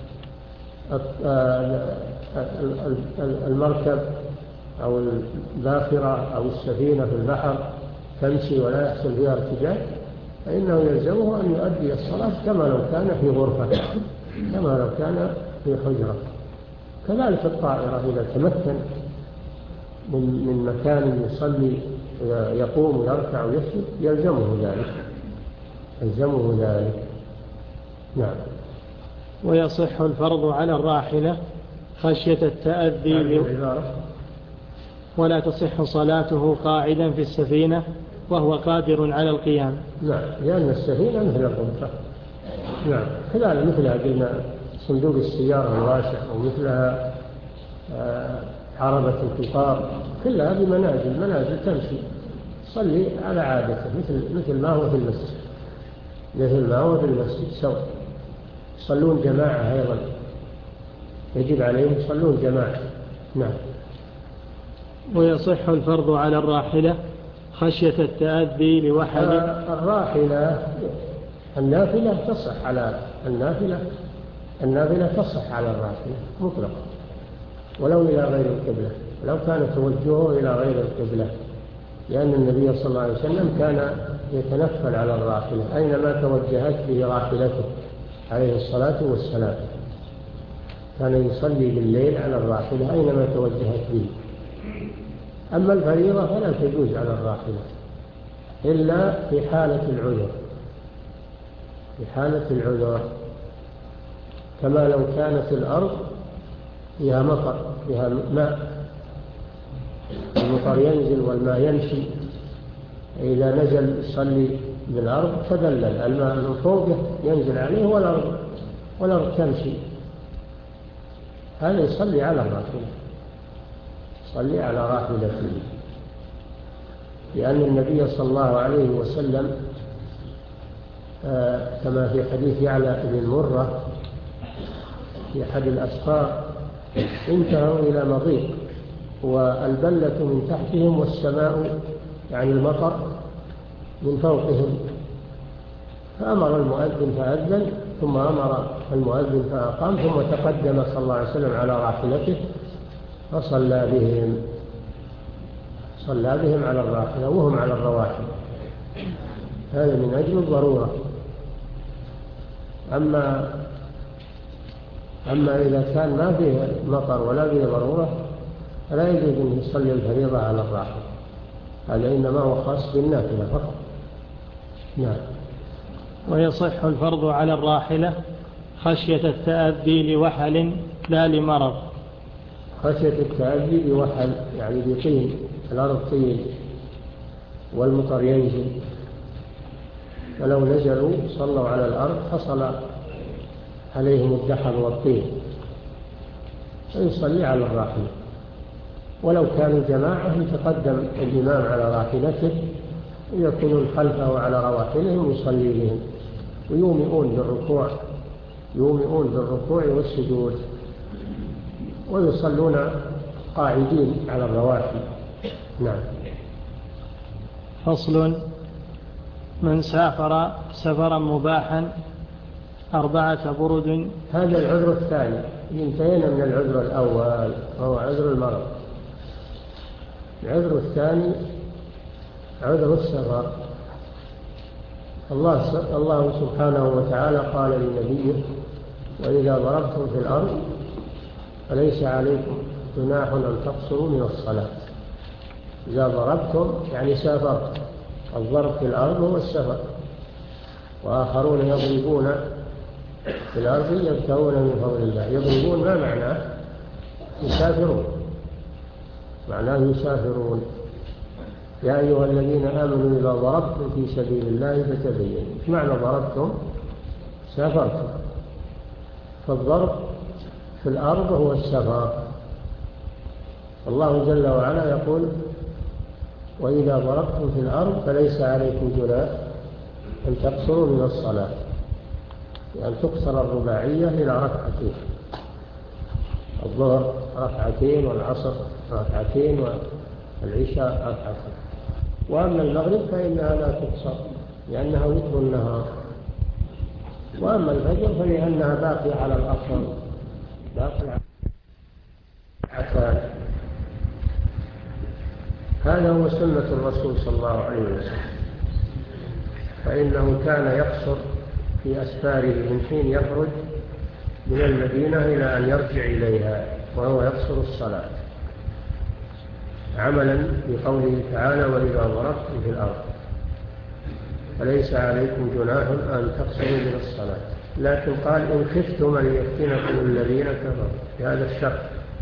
المركب أو الباخرة أو السفينة في البحر تمشي ولا يحصل فيها ارتجاج، فإنه يلزمه أن يؤدي الصلاة كما لو كان في غرفة، كما لو كان في حجرة. كذلك الطائرة إذا تمكن من من مكان يصلي يقوم ويركع ويسجد يلزمه ذلك، يلزمه ذلك. نعم. ويصح الفرض على الراحلة خشية التأذي ولا تصح صلاته قاعدا في السفينة وهو قادر على القيام. نعم، لأن السفينة مثل الغرفة. نعم. كذلك مثلها قلنا صندوق السيارة الواسع ومثلها عربة القطار، كلها بمنازل منازل تمشي صلي على عادته مثل مثل ما هو في المسجد، مثل ما هو في المسجد سواء. يصلون جماعة أيضا، يجب عليهم يصلون جماعة. نعم. ويصح الفرض على الراحلة خشية التأذي لوحد. الراحلة النافلة تصح على النافلة النافلة تصح على الراحلة مطلقا ولو إلى غير القبلة، لو كان توجهه إلى غير القبلة، لأن النبي صلى الله عليه وسلم كان يتنفل على الراحلة أينما توجهت به راحلته عليه الصلاة والسلام، كان يصلي بالليل على الراحلة أينما توجهت به. أما الفريضة فلا تجوز على الراحلة إلا في حالة العذر، في حالة العذر، كما لو كانت الأرض فيها مطر فيها ماء، المطر ينزل والماء يمشي، إذا نزل يصلي بالأرض تدلل الماء من فوقه ينزل عليه والأرض والأرض تمشي، هذا يصلي على الراحلة، يصلي على راحلته، لأن النبي صلى الله عليه وسلم آه كما في حديث يعلى بن مرة في أحد الأسفار انتهوا إلى مضيق والبلة من تحتهم والسماء يعني المطر من فوقهم، فأمر المؤذن فأذن ثم أمر المؤذن فأقام ثم تقدم صلى الله عليه وسلم على راحلته فصلى بهم صلى بهم على الراحلة وهم على الرواحل، هذا من أجل الضرورة. أما أما إذا كان ما فيه مطر ولا فيه ضرورة فلا يجوز أن يصلي الفريضة على الراحلة، هذا إنما هو خاص بالنافلة فقط. نعم. ويصح الفرض على الراحلة خشية التأذي لوحل لا لمرض. خشية التأذي لوحل يعني بطين، الأرض طين والمطر ينزل ولو نزلوا صلوا على الأرض حصل عليهم الدحر والطين، فيصلي على الراحلة. ولو كانوا جماعة يتقدم الإمام على راحلته ويكونون خلفه على رواحلهم يصلي بهم، ويومئون بالركوع يومئون بالركوع والسجود، ويصلون قاعدين على الرواحل. نعم. فصل: من سافر سفرا مباحا أربعة برد. هذا العذر الثاني، انتهينا من العذر الأول وهو عذر المرض. العذر الثاني عذر السفر. الله الله سبحانه وتعالى قال لنبيه: وإذا ضربتم في الأرض فليس عليكم جناح أن تقصروا من الصلاة. إذا ضربتم يعني سافرتم. الضرب في الأرض هو السفر. وآخرون يضربون في الأرض يبتغون من فضل الله. يضربون ما معناه؟ يسافرون، معناه يسافرون. يا أيها الذين آمنوا إذا ضربتم في سبيل الله فتبينوا. إيش معنى ضربتم؟ سافرتم. فالضرب في الأرض هو السفر. الله جل وعلا يقول: وإذا ضربتم في الأرض فليس عليكم جناح أن تقصروا من الصلاة، يعني تقصر الرباعية إلى ركعتين، الظهر ركعتين والعصر ركعتين والعشاء ركعتين. وأما المغرب فإنها لا تقصر لأنها وتر النهار. وأما الفجر فلأنها باقية على الأصل، باقية على العتال. هذا هو سنة الرسول صلى الله عليه وسلم، فإنه كان يقصر في أسفاره من حين يخرج من المدينة إلى أن يرجع إليها، وهو يقصر الصلاة عملا بقوله تعالى: وإذا ضربتم في الأرض فليس عليكم جناح أن تقصروا من الصلاة. لكن قال: إن خفتم أن يفتنكم الذين كفروا، بهذا الشرط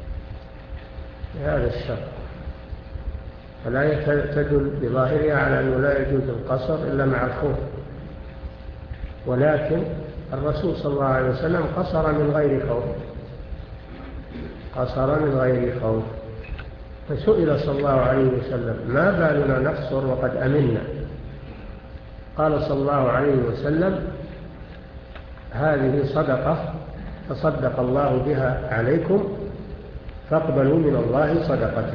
بهذا الشرط فلا تدل بظاهرها على أنه لا يجوز القصر إلا مع الخوف. ولكن الرسول صلى الله عليه وسلم قصر من غير خوف قصر من غير خوف فسئل صلى الله عليه وسلم: ما بالنا نقصر وقد أمنا؟ قال صلى الله عليه وسلم: هذه صدقة تصدق الله بها عليكم فاقبلوا من الله صدقته.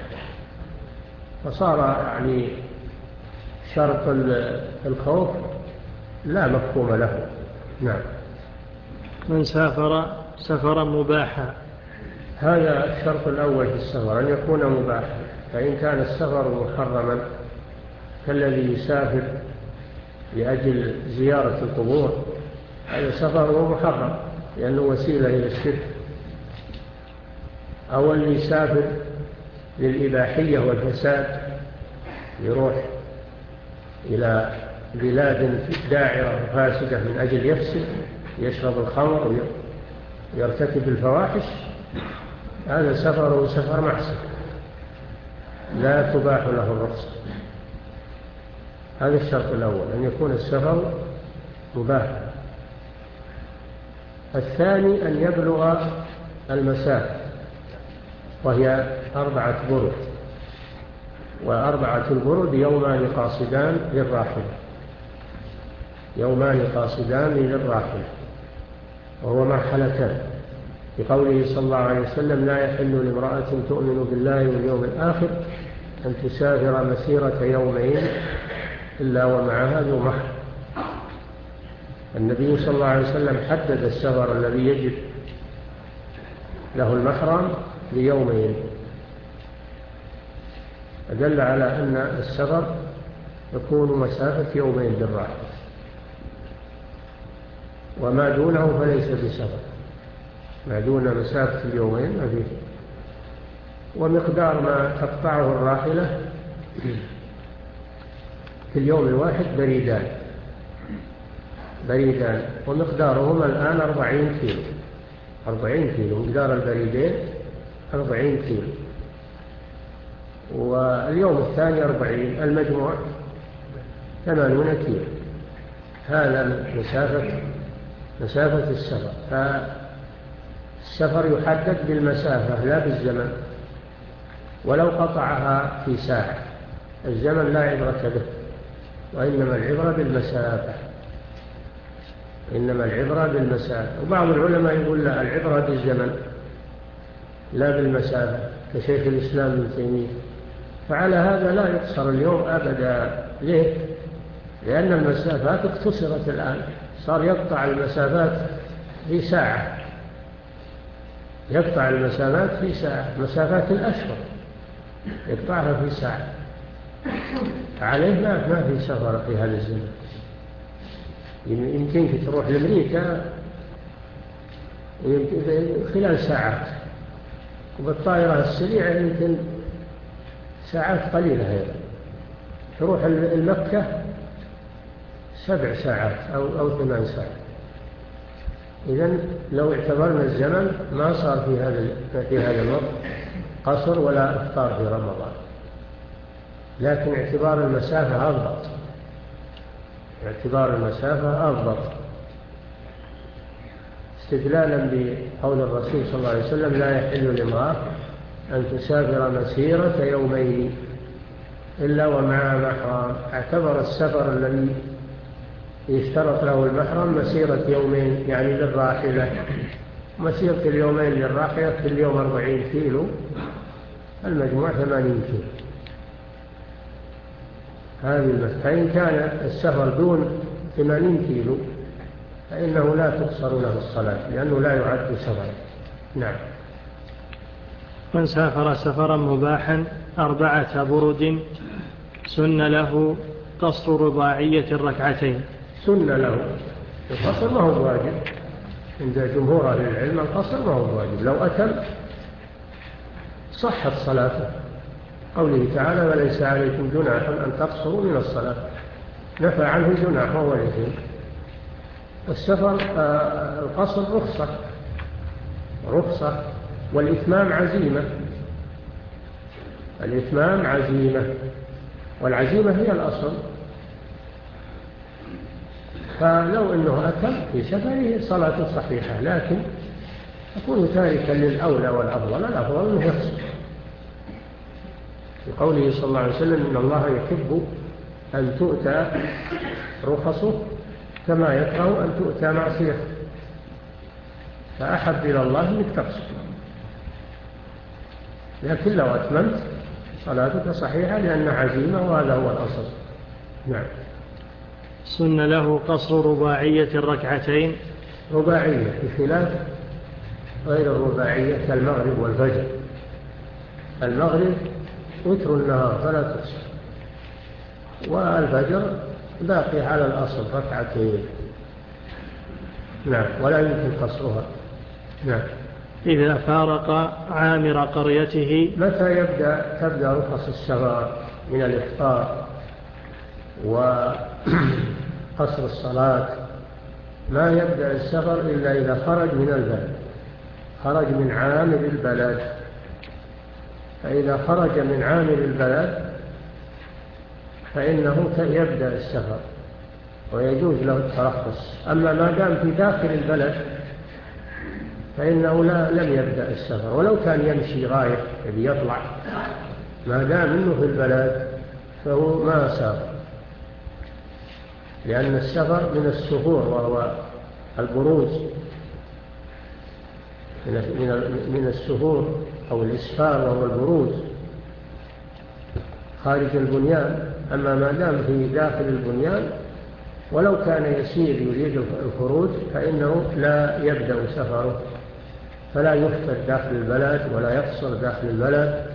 فصار يعني شرط الخوف لا مفهوم له. نعم. من سافر سفرا مباحا. هذا الشرط الأول في السفر، أن يكون مباحا. فإن كان السفر محرما كالذي يسافر لأجل زيارة القبور، هذا سفره محرم لأنه وسيلة إلى الشرك. أو اللي يسافر للإباحية والفساد، يروح إلى بلاد داعرة فاسدة من أجل يفسد، يشرب الخمر ويرتكب الفواحش، هذا سفره سفر معصية لا تباح له الرخصة. هذا الشرط الأول، أن يكون السفر مباحا. الثاني أن يبلغ المسافة، وهي أربعة برد، وأربعة البرد يومان قاصدان للراحل يومان قاصدان للراحل وهو مرحلتان، بقوله صلى الله عليه وسلم: لا يحل لامرأة تؤمن بالله واليوم الآخر أن تسافر مسيرة يومين إلا ومعها ذو محرم. النبي صلى الله عليه وسلم حدد السفر الذي يجب له المحرم ليومين، أدل على أن السفر يكون مسافة يومين بالراحل، وما دونه فليس بسفر. ما دون مسافة اليومين ما فيه. ومقدار ما تقطعه الراحلة في اليوم الواحد بريدان بريدان ومقدارهما الآن أربعين كيلو أربعين كيلو مقدار البريدين أربعين كيلو، واليوم الثاني أربعين، المجموع ثمانون كيلو. هذا مسافة مسافة السفر. فالسفر يحدد بالمسافة لا بالزمن، ولو قطعها في ساعة الزمن لا عبرة به، وإنما العبرة بالمسافة إنما العبرة بالمسافة. وبعض العلماء يقول لا، العبرة بالزمن لا بالمسافة، كشيخ الإسلام ابن تيمية. فعلى هذا لا يقصر اليوم أبدا. ليه؟ لأن المسافات اختصرت الآن، صار يقطع المسافات في ساعة يقطع المسافات في ساعة مسافات الأشهر يقطعها في ساعة. عليه ما ما في سفر في هذا الزمن. يمكنك تروح لأمريكا خلال ساعات، وبالطائرة السريعة يمكن ساعات قليلة هذا. تروح المكة سبع ساعات أو, أو ثمان ساعات. إذن لو اعتبرنا الزمن ما صار في هذا في هذا الوقت قصر ولا إفطار في رمضان، لكن اعتبار المسافة أضبط اعتبار المسافة أضبط استدلالا بقول الرسول صلى الله عليه وسلم: لا يحل لامرأة أن تسافر مسيرة يومين إلا ومع محرم. اعتبر السفر الذي يشترط له المحرم مسيرة يومين، يعني للراحلة. مسيرة اليومين للراحلة في اليوم أربعين كيلو، المجموع ثمانين كيلو. هذه المسافة. فإن كان السفر دون ثمانين كيلو فإنه لا تقصر له الصلاة، لأنه لا يعد سفرا. نعم. من سافر سفرا مباحا أربعة برد سن له قصر رباعية الركعتين. سن له القصر ما هو واجب عند جمهور أهل العلم. القصر ما هو واجب، لو أتم صحت صلاته. قوله تعالى: وليس عليكم جناح أن تقصروا من الصلاة، نفى عنه الجناح وهو الإثم. والسفر آه القصر رخصة رخصة والإتمام عزيمة الإتمام عزيمة والعزيمة هي الأصل. فلو أنه أتم في سفره صلاة صحيحة، لكن يكون تاركا للأولى والأفضل. الأفضل أنه يقصر، بقوله صلى الله عليه وسلم: إن الله يحب أن تؤتى رخصه كما يكره أن تؤتى معصيته. فأحب إلى الله أنك تقصر، لكن لو أتممت صلاتك صحيحة لأنها عزيمة، وهذا هو الأصل. نعم. سن له قصر رباعية الركعتين. رباعية بخلاف غير الرباعية كالمغرب والفجر. المغرب وتر النهار فلا تقصر، والفجر باقي على الأصل ركعتين. نعم، ولا يمكن قصرها. نعم. إذا فارق عامر قريته. متى يبدأ تبدأ رخص السفر من الإفطار وقصر الصلاة؟ ما يبدأ السفر إلا إذا خرج من البلد، خرج من عامر البلد. فإذا خرج من عامر البلد فإنه يبدأ السفر ويجوز له الترخص. أما ما دام في داخل البلد فإنه لا لم يبدأ السفر، ولو كان يمشي رايح يبي يطلع، ما دام إنه في البلد فهو ما سافر. لأن السفر من السفور وهو البروز، من السفور أو الإسفار وهو البروز خارج البنيان. أما ما دام في داخل البنيان ولو كان يسير يريد الخروج فإنه لا يبدأ سفره، فلا يفطر داخل البلد ولا يقصر داخل البلد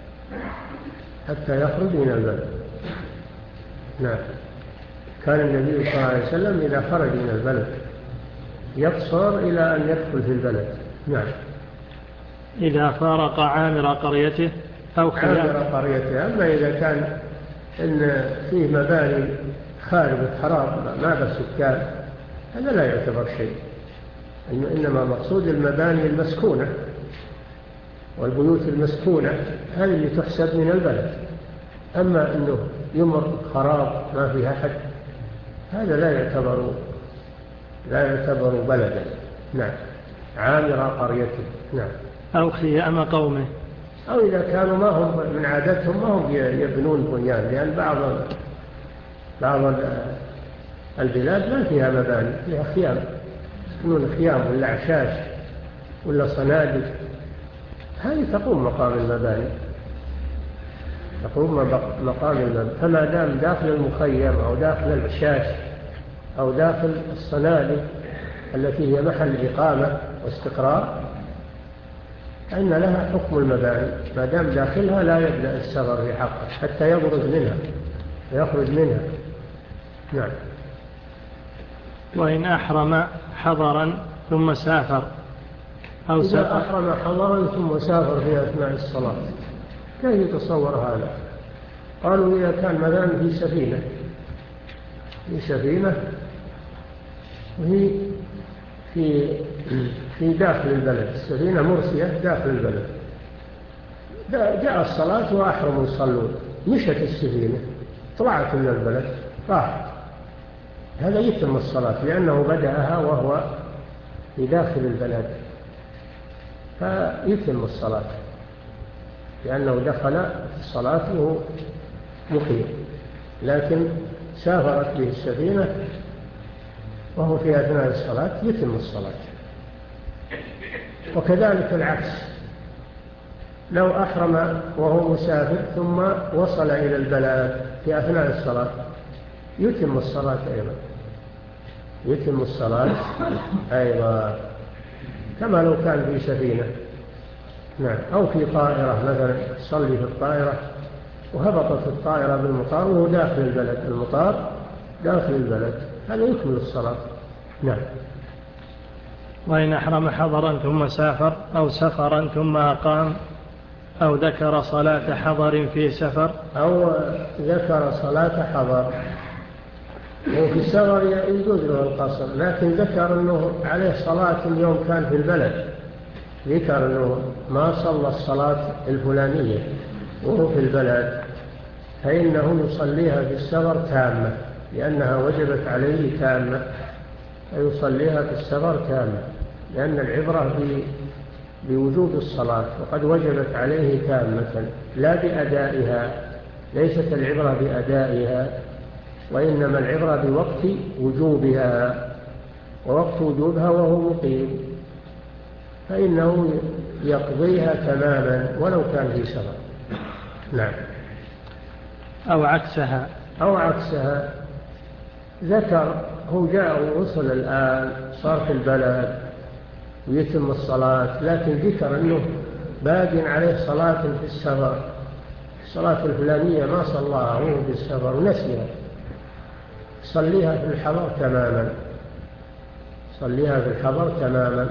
حتى يخرج من البلد. نعم. كان النبي صلى الله عليه وسلم إذا خرج من البلد يقصر إلى أن يدخل في البلد. نعم. إذا فارق عامر قريته أو عامر قريته. أما إذا كان إن فيه مباني خاربة خراب ما بس سكان، هذا لا يعتبر شيء. إنما مقصود المباني المسكونة والبيوت المسكونة، هذه اللي تحسب من البلد. أما أنه يمر خراب ما فيها حد، هذا لا يعتبر لا يعتبر بلدا. نعم، عامر قريته. نعم. أو خيام قومه، أو إذا كانوا ما هم من عادتهم ما هم يبنون بنيان، لأن بعض بعض البلاد ما فيها مباني، فيها خيام، يسكنون خيام ولا عشاش ولا صنادل، هذه تقوم مقام المباني، تقوم مقام المباني. فما دام داخل المخيم أو داخل العشاش أو داخل الصنادل التي هي محل إقامة واستقرار، فإن لها حكم المباني، ما دام داخلها لا يبدأ السفر في حقه حتى يبرز منها ويخرج منها. نعم. وإن أحرم حضرا ثم سافر أو إذا سافر أحرم حضرا ثم سافر في أثناء الصلاة، كيف يتصور هذا؟ قالوا إذا كان مثلا في سفينة في سفينة وهي في في داخل البلد، السفينة مرسية داخل البلد، جاء الصلاة وأحرموا يصلون، مشت السفينة طلعت من البلد راحت، هذا يتم الصلاة لأنه بدأها وهو في داخل البلد، فيتم الصلاة لأنه دخل الصلاة وهو مقيم. لكن سافرت به السفينة وهو في أثناء الصلاة يتم الصلاة. وكذلك العكس، لو أحرم وهو مسافر ثم وصل إلى البلد في أثناء الصلاة يتم الصلاة أيضا، يتم الصلاة أيضا كما لو كان في سفينة. نعم. أو في طائرة مثلا، صلي في الطائرة وهبطت الطائرة بالمطار وهو داخل البلد، المطار داخل البلد، هذا يكمل الصلاة. نعم. وإن أحرم حضرا ثم سافر أو سفرا ثم أقام أو ذكر صلاة حضر في سفر أو ذكر صلاة حضر، وفي السفر يجوز له القصر، لكن ذكر أنه عليه صلاة يوم كان في البلد، ذكر أنه ما صلى الصلاة الفلانية وهو في البلد، فإنه يصليها في السفر تامة لأنها وجبت عليه تامة، فيصليها في السفر تامة لأن العبرة بوجوب الصلاة وقد وجبت عليه تامة لا بأدائها، ليست العبرة بأدائها وإنما العبرة بوقت وجوبها، ووقت وجوبها وهو مقيم فإنه يقضيها تماما ولو كان في سفر. نعم. أو عكسها أو عكسها، ذكر هو جاء ووصل الآن صار في البلد ويتم الصلاة، لكن ذكر أنه باق عليه صلاة في السفر، الصلاة الفلانية ما صلاها وهو في السفر ونسيها، صليها في الحضر تماما، صليها في الحضر تماما.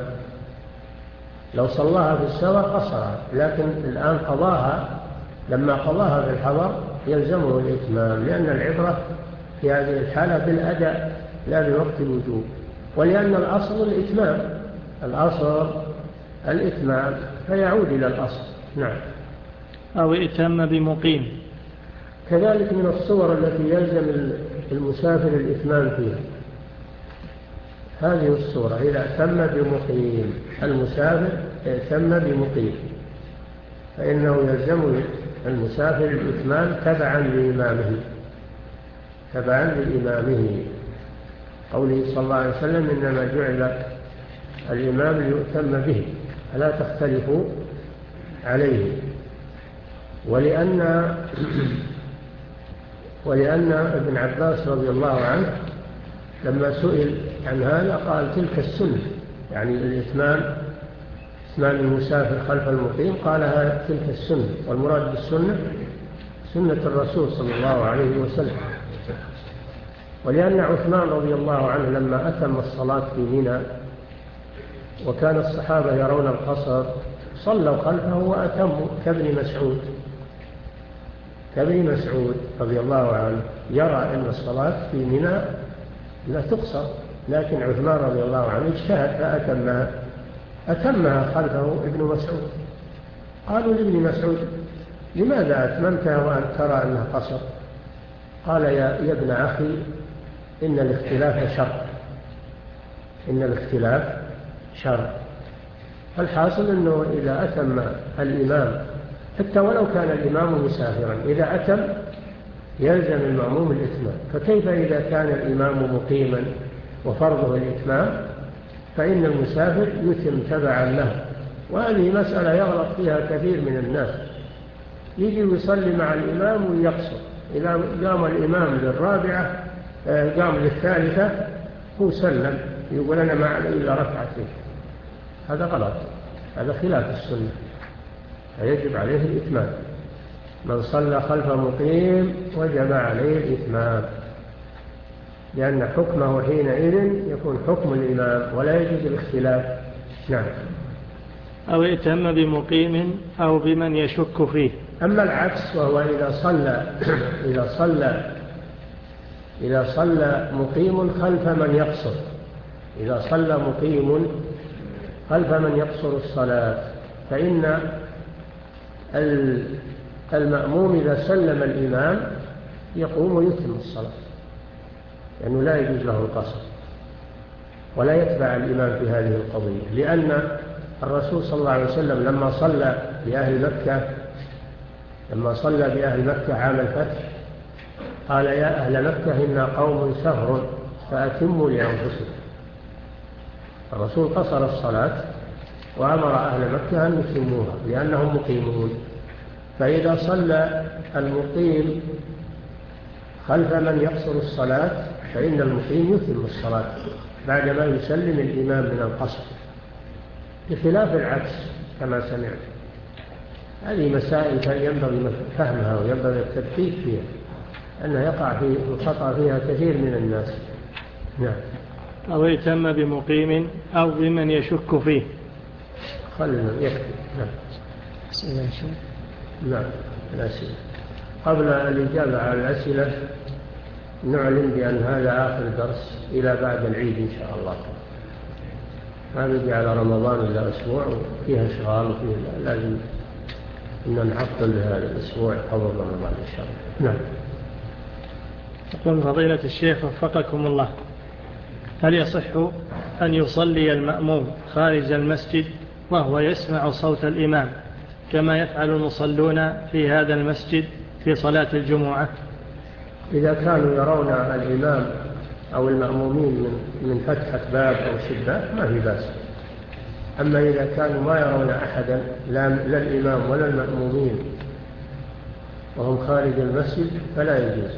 لو صلاها في السفر قصرها، لكن الآن قضاها، لما قضاها في الحضر يلزمه الإتمام، لأن العبرة في هذه الحالة بالأداء لا بوقت الوجوب، ولأن الأصل الإتمام، الأصل الإتمام فيعود إلى الأصل. نعم. أو ائتم بمقيم، كذلك من الصور التي يلزم المسافر الإتمام فيها هذه الصورة، إذا ائتم بمقيم، المسافر ائتم بمقيم فإنه يلزم المسافر الإتمام تبعا لإمامه، تبعا لإمامه، قوله صلى الله عليه وسلم إنما جعل الإمام ليؤتم به فلا تختلفوا عليه. ولأن ولأن ابن عباس رضي الله عنه لما سئل عن هذا قال تلك السنة، يعني الإتمام، إتمام المسافر خلف المقيم، قال تلك السنة، والمراد بالسنة سنة الرسول صلى الله عليه وسلم. ولأن عثمان رضي الله عنه لما أتم الصلاة في منى وكان الصحابة يرون القصر صلوا خلفه وأتموا، كابن مسعود كابن مسعود رضي الله عنه يرى أن الصلاة في منى لا تقصر، لكن عثمان رضي الله عنه اجتهد فأتمها، أتمها خلفه ابن مسعود. قالوا لابن مسعود لماذا أتممتها وأنت ترى أنها قصر؟ قال يا, يا ابن أخي إن الاختلاف شر إن الاختلاف شر. الحاصل أنه إذا أتم الإمام حتى ولو كان الإمام مسافرا، إذا أتم يلزم المأموم الإتمام. فكيف إذا كان الإمام مقيما وفرضه الإتمام؟ فإن المسافر يتم تبعا له. وهذه مسألة يغلط فيها كثير من الناس، يجي ويصلي مع الإمام ويقصر، إذا قام الإمام للرابعة قام للثالثة هو سلم يقول أنا ما علي إلا ركعتين. هذا غلط، هذا خلاف السنة، فيجب عليه الإتمام. من صلى خلف مقيم وجب عليه الإتمام، لأن حكمه حينئذ يكون حكم الإمام ولا يجب الاختلاف. نعم. أو ائتم بمقيم أو بمن يشك فيه. أما العكس وهو إذا صلى إذا صلى إذا صلى مقيم خلف من يقصر إذا صلى مقيم خلف من يقصر الصلاة، فإن المأموم إذا سلم الإمام يقوم ويتم الصلاة، لأنه لا يجوز له القصر ولا يتبع الإمام في هذه القضية. لأن الرسول صلى الله عليه وسلم لما صلى بأهل مكة لما صلى بأهل مكة عام الفتح قال يا أهل مكة إنا قوم سهر فأتموا لأنفسكم. الرسول قصر الصلاة وأمر أهل مكة أن يتموها لأنهم مقيمون. فإذا صلى المقيم خلف من يقصر الصلاة فإن المقيم يتم الصلاة بعدما يسلم الإمام من القصر، بخلاف العكس كما سمعت. هذه مسائل ينبغي فهمها وينبغي التدقيق فيها، أنه يقع في الخطأ فيها كثير من الناس. نعم. أو يتم بمقيم أو بمن يشك فيه. خلنا يكفي. نعم. أسئلة شيء. نعم. الأسئلة. قبل الإجابة على الأسئلة نعلن بأن هذا آخر درس إلى بعد العيد إن شاء الله. ما نجي على رمضان إلا أسبوع وفيها شغال وفيه لازم إن نعطل هذا الأسبوع قبل رمضان إن شاء الله. نعم. يقول فضيلة الشيخ وفقكم الله، هل يصح أن يصلي المأموم خارج المسجد وهو يسمع صوت الإمام كما يفعل المصلون في هذا المسجد في صلاة الجمعة؟ إذا كانوا يرون الإمام أو المأمومين من من فتحة باب أو شباك ما في بأس. أما إذا كانوا ما يرون أحدا لا الإمام ولا المأمومين وهم خارج المسجد فلا يجوز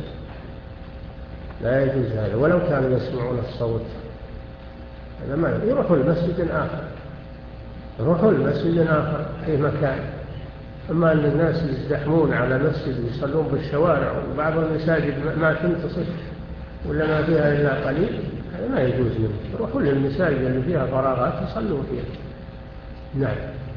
لا يجوز هذا، ولو كانوا يسمعون الصوت. هذا ما يروحوا المسجد آخر يروحوا المسجد آخر في مكان. أما أن الناس يزدحمون على مسجد ويصلون بالشوارع وبعض المساجد ما تنتصف ولا ما فيها إلا قليل، هذا ما يجوز منه. يروحوا للمساجد اللي فيها فراغات يصلون فيها. نعم.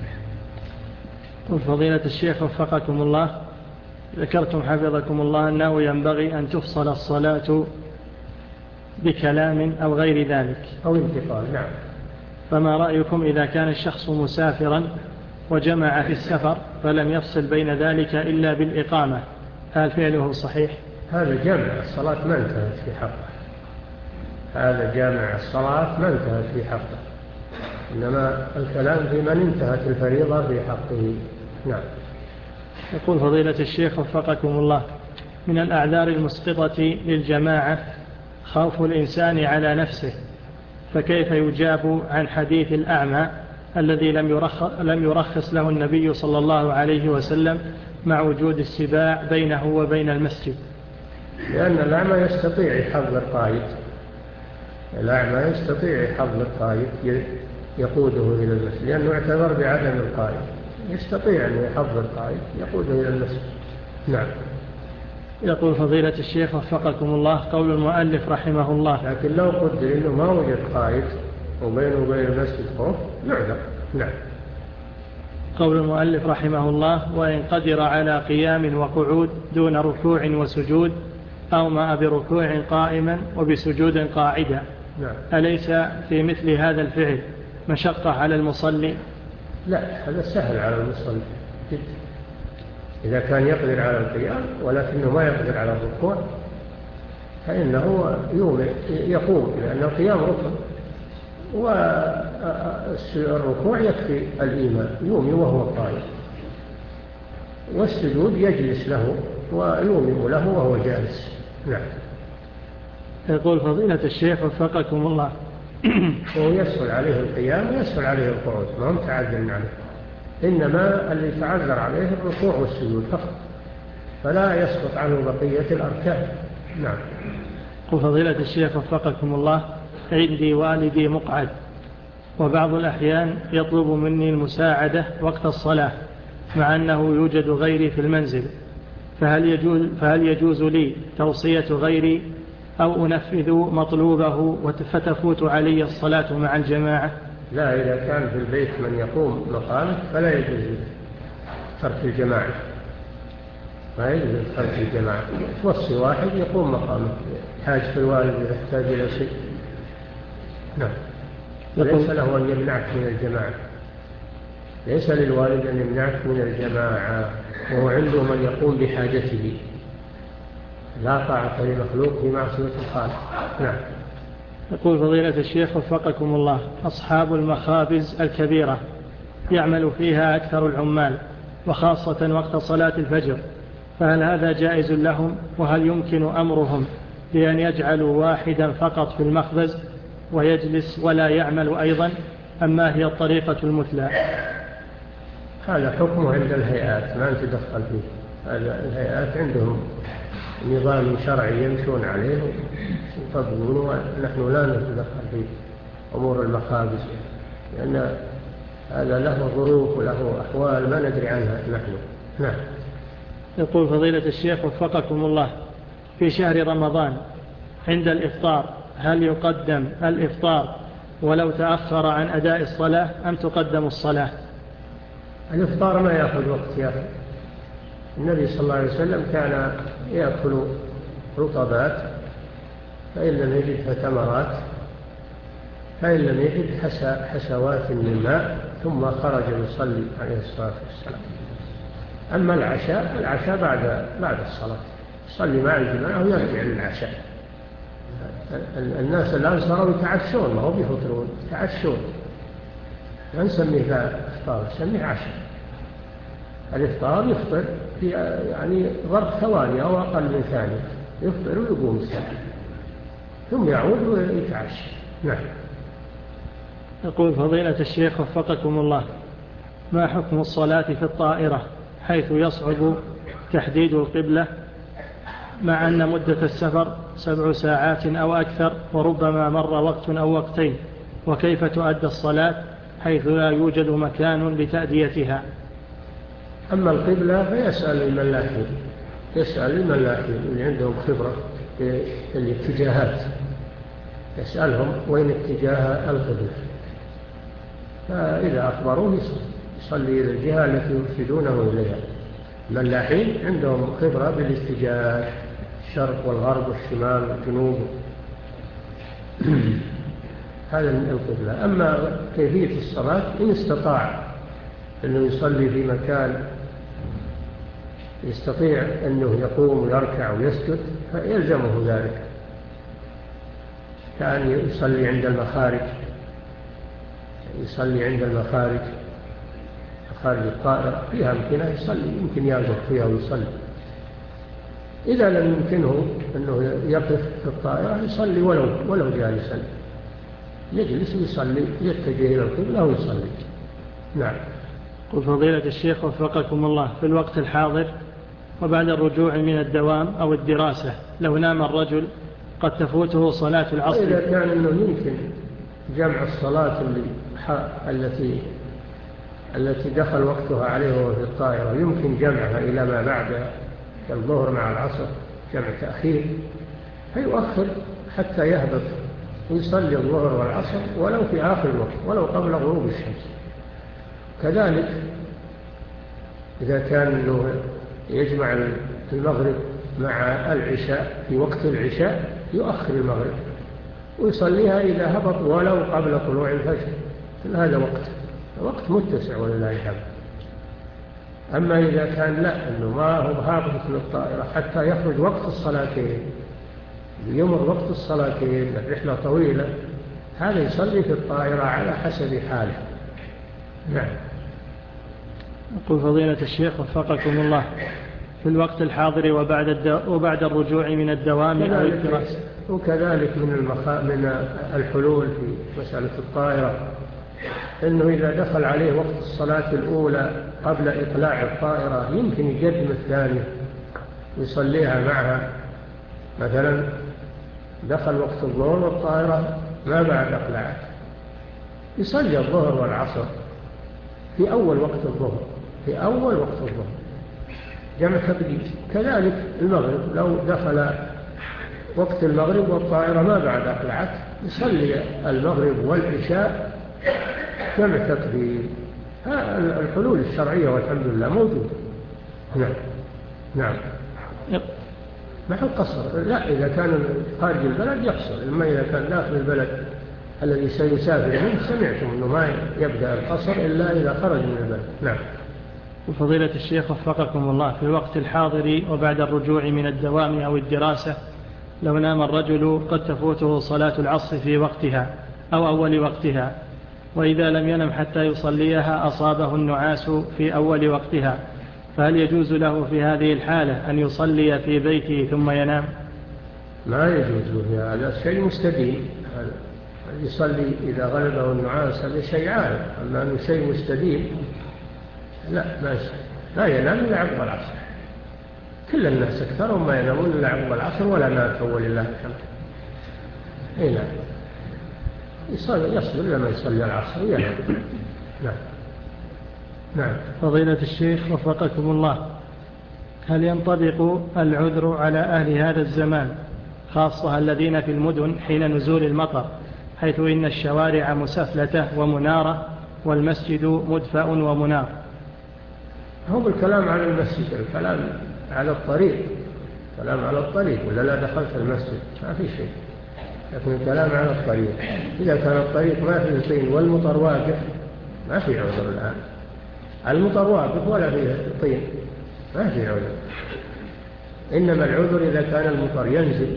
فضيلة الشيخ وفقكم الله، ذكرتم حفظكم الله أنه ينبغي أن تفصل الصلاة بكلام أو غير ذلك أو انتقال. نعم. فما رأيكم إذا كان الشخص مسافرا وجمع في السفر فلم يفصل بين ذلك إلا بالإقامة، هل فعله صحيح؟ هذا جامع الصلاة ما انتهت في حقه هذا جامع الصلاة ما انتهت في حقه إنما الكلام في من انتهت الفريضة في حقه. نعم. يقول فضيلة الشيخ وفقكم الله، من الأعذار المسقطة للجماعة خوف الإنسان على نفسه، فكيف يجاب عن حديث الأعمى الذي لم يرخص, لم يرخص له النبي صلى الله عليه وسلم مع وجود السباع بينه وبين المسجد؟ لأن الأعمى يستطيع يحضر القائد الأعمى يستطيع يحضر القائد يقوده إلى المسجد، لأنه اعتذر بعدم القائد، يستطيع أن يحضر القائد يقوده إلى المسجد. نعم. يقول فضيلة الشيخ وفقكم الله، قول المؤلف رحمه الله، لكن لو قدر إنه ما وجد قائد وبينه وبين المسجد خوف يعذر. نعم. قول المؤلف رحمه الله، وإن قدر على قيام وقعود دون ركوع وسجود أو ما بركوع قائما وبسجود قاعدا. نعم. أليس في مثل هذا الفعل مشقة على المصلي؟ لا، هذا سهل على المصلي جدا إذا كان يقدر على القيام ولكنه ما يقدر على الركوع فإنه يقوم، لأن القيام ركن، والركوع يكفي الإيمان، يومي وهو قائم، والسجود يجلس له ويومئ له وهو جالس. نعم. يقول فضيلة الشيخ وفقكم الله وهو يسهل عليه القيام ويسهل عليه القعود، ما هم تعذر عليه، إنما اللي تعذر عليه الركوع والسجود فقط، فلا يسقط عنه بقية الأركان. نعم. يقول فضيلة الشيخ وفقكم الله عندي والدي مقعد، وبعض الأحيان يطلب مني المساعدة وقت الصلاة مع أنه يوجد غيري في المنزل، فهل يجوز, فهل يجوز لي توصية غيري أو أنفذ مطلوبه فتفوت علي الصلاة مع الجماعة؟ لا، إذا كان في البيت من يقوم مقامك فلا يجوز ترك الجماعة، ما يجوز ترك الجماعة، توصي واحد يقوم مقامك، حاج في الوالد إذا احتاج إلى شيء. نعم. وليس له أن يمنعك من الجماعة، ليس للوالد أن يمنعك من الجماعة، وهو عنده من يقوم بحاجته، لا طاعة لمخلوق في معصية الخالق. نعم. يقول فضيلة الشيخ وفقكم الله أصحاب المخابز الكبيرة يعمل فيها أكثر العمال، وخاصة وقت صلاة الفجر، فهل هذا جائز لهم؟ وهل يمكن أمرهم بأن يجعلوا واحدا فقط في المخبز ويجلس ولا يعمل أيضا، أما هي الطريقة المثلى؟ هذا حكمه عند الهيئات، ما نتدخل فيه. الهيئات عندهم نظام شرعي يمشون عليه ويطبقونه، ونحن لا نتدخل في أمور المخابز، لأن هذا له ظروف وله أحوال ما ندري عنها نحن. نعم. يقول فضيلة الشيخ وفقكم الله في شهر رمضان عند الإفطار هل يقدم الإفطار ولو تأخر عن أداء الصلاة أم تقدم الصلاة؟ الإفطار ما يأخذ وقت يا أخي، النبي صلى الله عليه وسلم كان يأكل رطبات، فإن لم يجد فتمرات، فإن لم يجد حسوات من ماء، ثم خرج يصلي عليه الصلاة والسلام. أما العشاء العشاء بعد بعد الصلاة، يصلي مع الجماعة ويرجع للعشاء. الناس الآن صاروا يتعشون، ما هو بيفطرون، يتعشون، ما نسميه إفطار، نسميه عشاء. الإفطار يفطر في يعني ظرف ثواني أو أقل من ثانية، يفطر ويقوم الساعة ثم يعود ويتعشى. نعم. يقول فضيلة الشيخ وفقكم الله ما حكم الصلاة في الطائرة حيث يصعب تحديد القبلة مع أن مدة السفر سبع ساعات أو أكثر وربما مر وقت أو وقتين، وكيف تؤدى الصلاة حيث لا يوجد مكان لتأديتها؟ أما القبلة فيسأل الملاحين، يسأل الملاحين اللي عندهم خبرة في الاتجاهات، يسألهم وين اتجاه القبلة، فإذا أخبروه يصلي إلى الجهة التي يرشدونه إليها. الملاحين عندهم خبرة بالاتجاهات، الشرق والغرب والشمال والجنوب، هذا القبلة. أما كيفية الصلاة إن استطاع أنه يصلي في مكان يستطيع أنه يقوم ويركع ويسجد فيلزمه ذلك، كأن يصلي عند المخارج، يصلي عند المخارج، مخارج الطائرة فيها أمكنة يصلي، يمكن يقف فيها ويصلي. إذا لم يمكنه أنه يقف في الطائرة يصلي ولو, ولو جالسا، يجلس ويصلي، يتجه إلى القبلة ويصلي. نعم. قل فضيلة الشيخ وفقكم الله في الوقت الحاضر وبعد الرجوع من الدوام أو الدراسة لو نام الرجل قد تفوته صلاة العصر، وإذا كان أنه يمكن جمع الصلاة اللي التي التي دخل وقتها عليه وهو في الطائرة يمكن جمعها إلى ما بعد الظهر مع العصر، جمع تأخير، فيؤخر حتى يهبط ويصلي الظهر والعصر ولو في آخر الوقت ولو قبل غروب الشمس. كذلك إذا كان أنه يجمع المغرب مع العشاء في وقت العشاء يؤخر المغرب ويصليها إذا هبط ولو قبل طلوع الفجر، هذا وقت وقت متسع ولله الحمد. أما إذا كان لا أنه ما هو هابط من الطائرة حتى يخرج وقت الصلاتين يمر وقت الصلاتين الرحلة طويلة، هذا يصلي في الطائرة على حسب حاله. نعم. يقول فضيلة الشيخ وفقكم الله، في الوقت الحاضر وبعد, الدو... وبعد الرجوع من الدوام أو الدراسة. وكذلك من, المخا... من الحلول في مسألة الطائرة إنه إذا دخل عليه وقت الصلاة الأولى قبل إقلاع الطائرة يمكن يقدم الثانية يصليها معها. مثلا دخل وقت الظهر والطائرة ما بعد أقلعت، يصلي الظهر والعصر في أول وقت الظهر في أول وقت الظهر جمع تقديم. كذلك المغرب لو دخل وقت المغرب والطائرة ما بعد أقلعت يصلي المغرب والعشاء جمع تقديم. الحلول الشرعية والحمد لله موجودة. نعم. نعم. ما هو قصر، لا، إذا كان خارج البلد يقصر، إما إذا كان داخل البلد الذي سيسافر منه سمعتم أنه ما يبدأ القصر إلا إذا خرج من البلد. نعم. وفضيلة الشيخ وفقكم الله، في الوقت الحاضر وبعد الرجوع من الدوام أو الدراسة لو نام الرجل قد تفوته صلاة العصر في وقتها أو أول وقتها، وإذا لم ينم حتى يصليها أصابه النعاس في أول وقتها، فهل يجوز له في هذه الحالة أن يصلي في بيته ثم ينام؟ ما يجوز له، هذا شيء مستديم. يصلي إذا غلبه النعاس هذا شيء عارف، أما أنه شيء مستديم لا، ما لا ينام إلا عقب العصر. كل الناس أكثرهم ما ينامون إلا عقب العصر ولا مات ولله الحمد. إيه نعم. يصلي يصبر لما يصلي العصر وينام. نعم. نعم. فضيلة الشيخ وفقكم الله، هل ينطبق العذر على أهل هذا الزمان خاصة الذين في المدن حين نزول المطر، حيث إن الشوارع مسفلة ومنارة والمسجد مدفأ ومنار؟ هو الكلام على المسجد، الكلام على الطريق، الكلام على الطريق ولا لا دخلت المسجد ما في شيء، لكن الكلام على الطريق. إذا كان الطريق ما فيه طين والمطر واقف ما في عذر الآن. المطر واقف ولا فيه طين ما في عذر، إنما العذر إذا كان المطر ينزل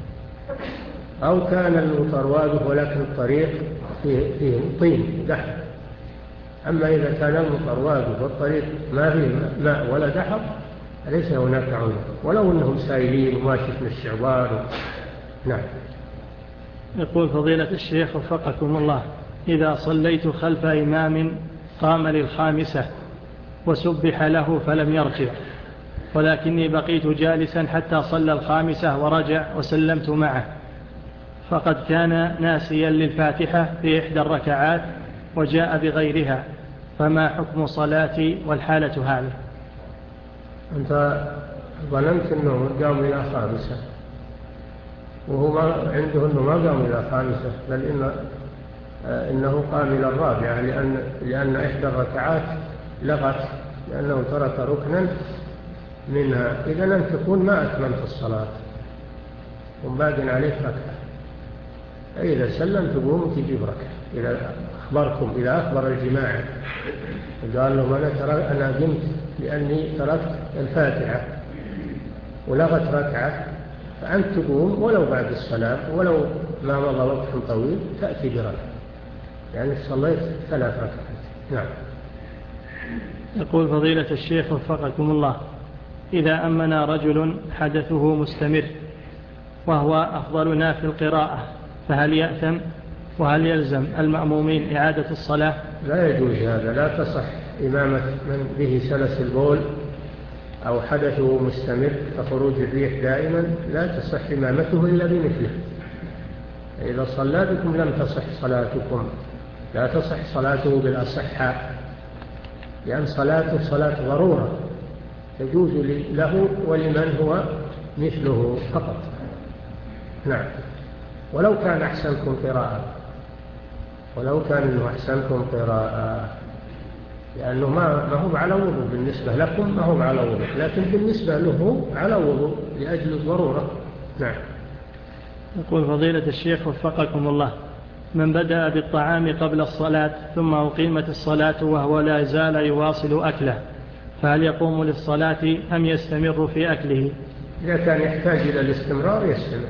أو كان المطر واقف ولكن الطريق فيه, فيه طين دحر. أما إذا كان المطر واقف والطريق ما فيه ماء ولا دحر ليس هناك عذر، ولو أنهم سائلين وماشي في الشعبان. نعم. يقول فضيلة الشيخ وفقكم الله، إذا صليت خلف إمام قام للخامسة وسبح له فلم يرجع، ولكني بقيت جالسا حتى صلى الخامسة ورجع وسلمت معه، فقد كان ناسيا للفاتحة في إحدى الركعات وجاء بغيرها، فما حكم صلاتي والحالة هذه؟ أنت ظننت أنه قام إلى خامسة وهو ما عنده أنه ما قام إلى خامسة، بل إن إنه قام إلى الرابعة، لأن, لأن إحدى الركعات لغت لأنه ترك ركنا منها. إذا لم تكون ما أتممت الصلاة ومباقٍ عليك ركعة، إذا سلم تقوم وتجيب ركعة. إذا أخبركم إذا أخبر الجماعة قال لهم أنا, ترى أنا قمت لأني تركت الفاتحة ولغت ركعة، فأنت تقوم ولو بعد السلام ولو ما مضى وقت طويل تأتي بركعة، يعني صليت ثلاث ركعات. نعم. يقول فضيلة الشيخ وفقكم الله، إذا أمنا رجل حدثه مستمر وهو أفضلنا في القراءة فهل يأثم؟ وهل يلزم المأمومين إعادة الصلاة؟ لا يجوز هذا، لا تصح إمامة من به سلس البول أو حدثه مستمر كخروج الريح دائما، لا تصح إمامته إلا بمثله. إذا صلى بكم لم تصح صلاتكم، لا تصح صلاته بالأصحاء، لأن صلاته صلاة ضرورة تجوز له ولمن هو مثله فقط. نعم. ولو كان أحسنكم قراءة ولو كان إنه أحسنكم قراءة، لأنه ما ما هو على وضوء بالنسبة لكم، ما هو على وضوء، لكن بالنسبة له على وضوء لأجل الضرورة. نعم. يقول فضيلة الشيخ وفقكم الله، من بدأ بالطعام قبل الصلاة ثم أقيمت الصلاة وهو لا زال يواصل أكله، فهل يقوم للصلاة أم يستمر في أكله؟ إذا كان يحتاج إلى الاستمرار يستمر،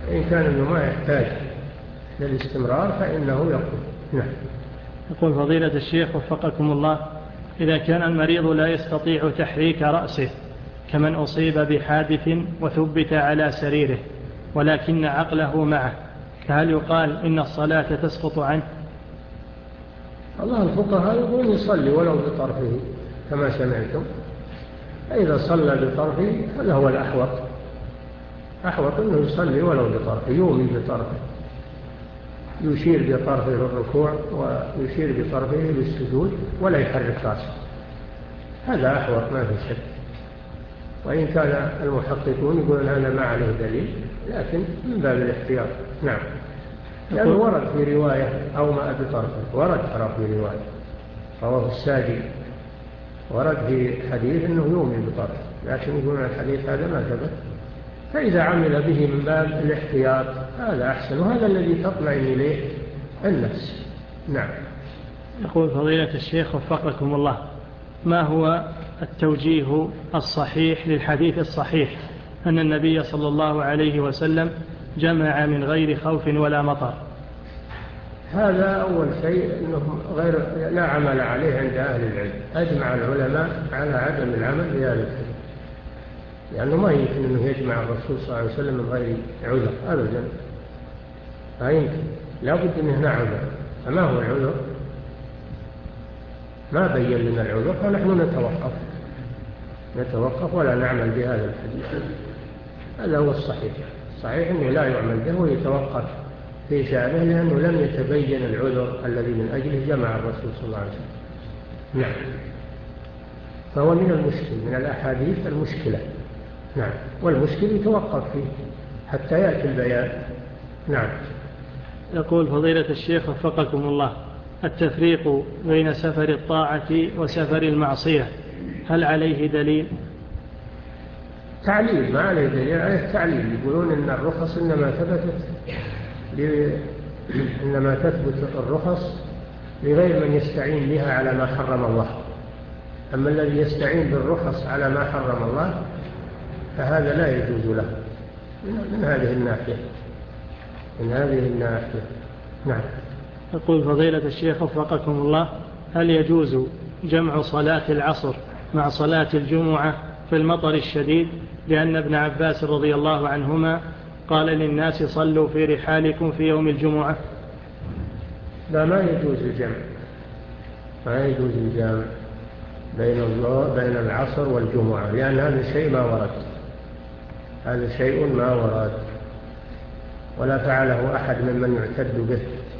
إن كان أنه ما يحتاج للاستمرار فإنه يقول. نعم. يقول فضيلة الشيخ وفقكم الله: إذا كان المريض لا يستطيع تحريك رأسه كمن أصيب بحادث وثبت على سريره ولكن عقله معه، فهل يقال إن الصلاة تسقط عنه؟ الله الفقهاء يقولون يصلي ولو بطرفه كما سمعتم، فإذا صلى بطرفه هذا هو الأحوط، أحوط أنه يصلي ولو بطرفه، يومي بطرفه، يشير بطرفه للركوع ويشير بطرفه للسجود ولا يحرك رأسه، هذا أحوط ما في شك. وإن كان المحققون يقولون هذا ما عليه دليل، لكن من باب الاحتياط. نعم. لأنه ورد في رواية أو ما بطرفه، ورد ترى في رواية رواه الساجي، ورد في حديث أنه يومي بطرفه، لكن يقولون الحديث هذا ما ثبت، فإذا عمل به من باب الاحتياط هذا أحسن، وهذا الذي تطمئن إليه النفس. نعم. يقول فضيلة الشيخ وفقكم الله: ما هو التوجيه الصحيح للحديث الصحيح أن النبي صلى الله عليه وسلم جمع من غير خوف ولا مطر؟ هذا أول شيء أنه غير لا عمل عليه عند أهل العلم، أجمع العلماء على عدم العمل بهذا الحديث، لأنه ما يمكن أنه يجمع الرسول صلى الله عليه وسلم من غير عذر أبدا، ما يمكن، لا بد من هنا عذر. فما هو العذر؟ ما بين لنا العذر، فنحن نتوقف نتوقف ولا نعمل بهذا الحديث. هذا هو الصحيح. صحيح أنه لا يعمل به ويتوقف في شأنه، لأنه لم يتبين العذر الذي من أجله جمع الرسول صلى الله عليه وسلم. نعم. فهو من المشكل، من الأحاديث المشكلة. نعم. والمشكل يتوقف فيه حتى يأتي البيان. نعم. يقول فضيلة الشيخ وفقكم الله: التفريق بين سفر الطاعة وسفر المعصية هل عليه دليل؟ تعليل، ما عليه دليل، عليه تعليل. يقولون إن الرخص إنما ثبتت ل... إنما تثبت الرخص لغير من يستعين بها على ما حرم الله، أما الذي يستعين بالرخص على ما حرم الله فهذا لا يجوز له من هذه الناحية من هذه الناحية. نعم. يقول فضيلة الشيخ وفقكم الله: هل يجوز جمع صلاة العصر مع صلاة الجمعة في المطر الشديد؟ لأن ابن عباس رضي الله عنهما قال للناس: صلوا في رحالكم في يوم الجمعة. لا، ما يجوز الجمع، ما يجوز الجمع بين بين العصر والجمعة، لأن هذا شيء ما ورد، هذا شيء ما ورد ولا فعله أحد ممن يعتد به.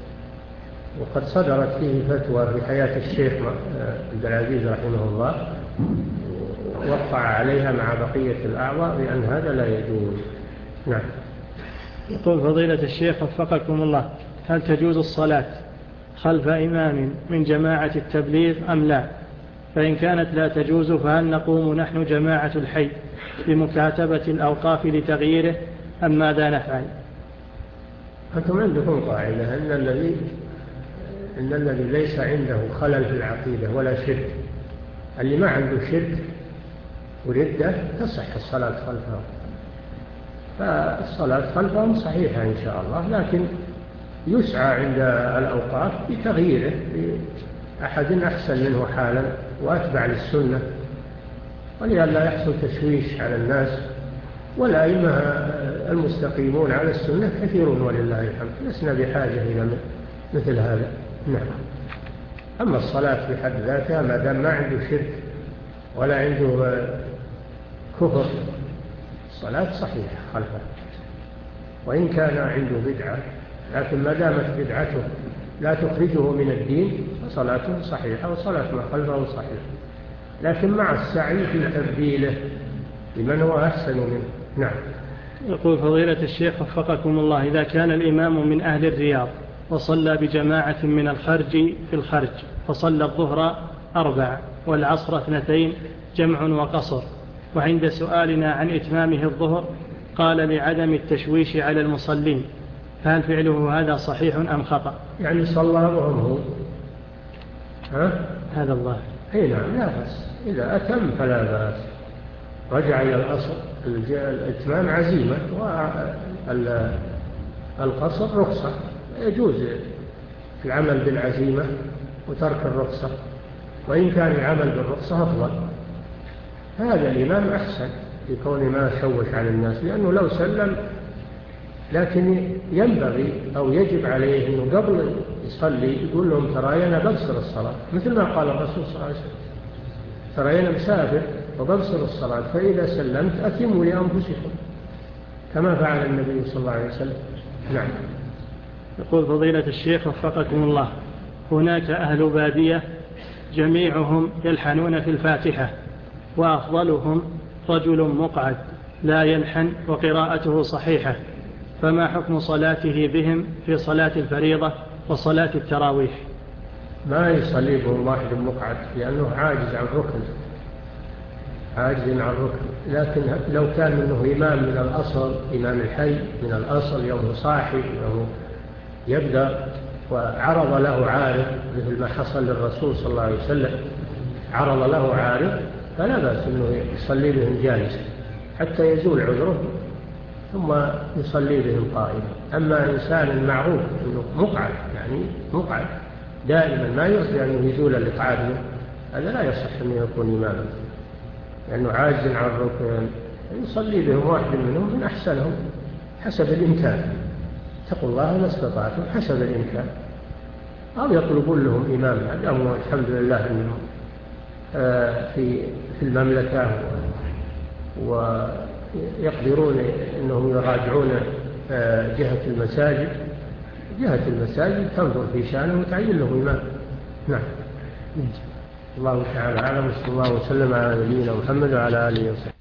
وقد صدرت فيه فتوى في حياة الشيخ عبد العزيز رحمه الله، وقع عليها مع بقية الأعضاء بأن هذا لا يجوز. نعم. يقول فضيلة الشيخ وفقكم الله: هل تجوز الصلاة خلف إمام من جماعة التبليغ أم لا؟ فإن كانت لا تجوز فهل نقوم نحن جماعة الحي بمكاتبة الأوقاف لتغييره أم ماذا نفعل؟ أنتم عندكم قاعدة أن الذي إن الذي ليس عنده خلل في العقيدة ولا شرك، اللي ما عنده شرك وردة تصح الصلاة خلفه، فالصلاة خلفهم صحيحة إن شاء الله، لكن يسعى عند الأوقاف بتغييره بأحد أحسن منه حالا وأتبع للسنة، ولئلا يحصل تشويش على الناس. والأئمة المستقيمون على السنة كثيرون ولله الحمد، لسنا بحاجة إلى مثل هذا. نعم. أما الصلاة في حد ذاتها ما دام ما عنده شرك ولا عنده كفر، الصلاة صحيحة خلفه، وإن كان عنده بدعة، لكن ما دامت بدعته لا تخرجه من الدين فصلاته صحيحة وصلاة ما خلفه صحيحة، لكن مع السعي في تبديله لمن هو أحسن منه. نعم. يقول فضيلة الشيخ وفقكم الله: إذا كان الإمام من أهل الرياض وصلى بجماعة من الخرج في الخرج فصلى الظهر أربع والعصر اثنتين جمع وقصر، وعند سؤالنا عن إتمامه الظهر قال لعدم التشويش على المصلين، فهل فعله هذا صحيح أم خطأ؟ يعني صلى وهم هو ها؟ هذا الله. أي نعم، لا بأس، إذا أتم فلا بأس، رجع إلى الأصل. الإتمام عزيمة القصر رخصة، يجوز العمل بالعزيمة وترك الرخصة، وإن كان العمل بالرخصة أفضل. هذا الإمام أحسن في كونه ما يشوش على الناس، لأنه لو سلم، لكن ينبغي أو يجب عليه أنه قبل يصلي يقول لهم ترى أنا بقصر الصلاة، مثل ما قال الرسول صلى الله عليه وسلم ترى أنا مسافر وبقصر الصلاة، فإذا سلمت أتموا لأنفسكم كما فعل النبي صلى الله عليه وسلم. نعم. يقول فضيلة الشيخ وفقكم الله، هناك أهل بادية جميعهم يلحنون في الفاتحة، وأفضلهم رجل مقعد لا يلحن وقراءته صحيحة، فما حكم صلاته بهم في صلاة الفريضة وصلاة التراويح؟ ما يصلي بهم واحد مقعد لأنه عاجز عن ركن، عاجز عن ركن. لكن لو كان منه إمام من الأصل، إمام الحي من الأصل، يوم صاحب يوم يبدأ وعرض له عارض مثل ما حصل للرسول صلى الله عليه وسلم، عرض له عارض، فلا بأس أنه يصلي بهم جالسا حتى يزول عذره ثم يصلي بهم قائما. أما إنسان معروف أنه مقعد، يعني مقعد دائما ما يرجع أنه يزول الإقعاد منه، هذا لا يصح أنه يكون إماما، لأنه عاجز عن الركن. يصلي بهم واحد منهم من أحسنهم حسب الإمكان، اتقوا الله ما استطعتم حسب الإمكان، أو يطلبون لهم إماما. الأمر الحمد لله أنهم في في المملكة ويقدرون أنهم يراجعون جهة المساجد، جهة المساجد تنظر في شأنه وتعين له إمام. نعم. الله تعالى أعلم، صلى الله وسلم على نبينا محمد وعلى آله وصحبه.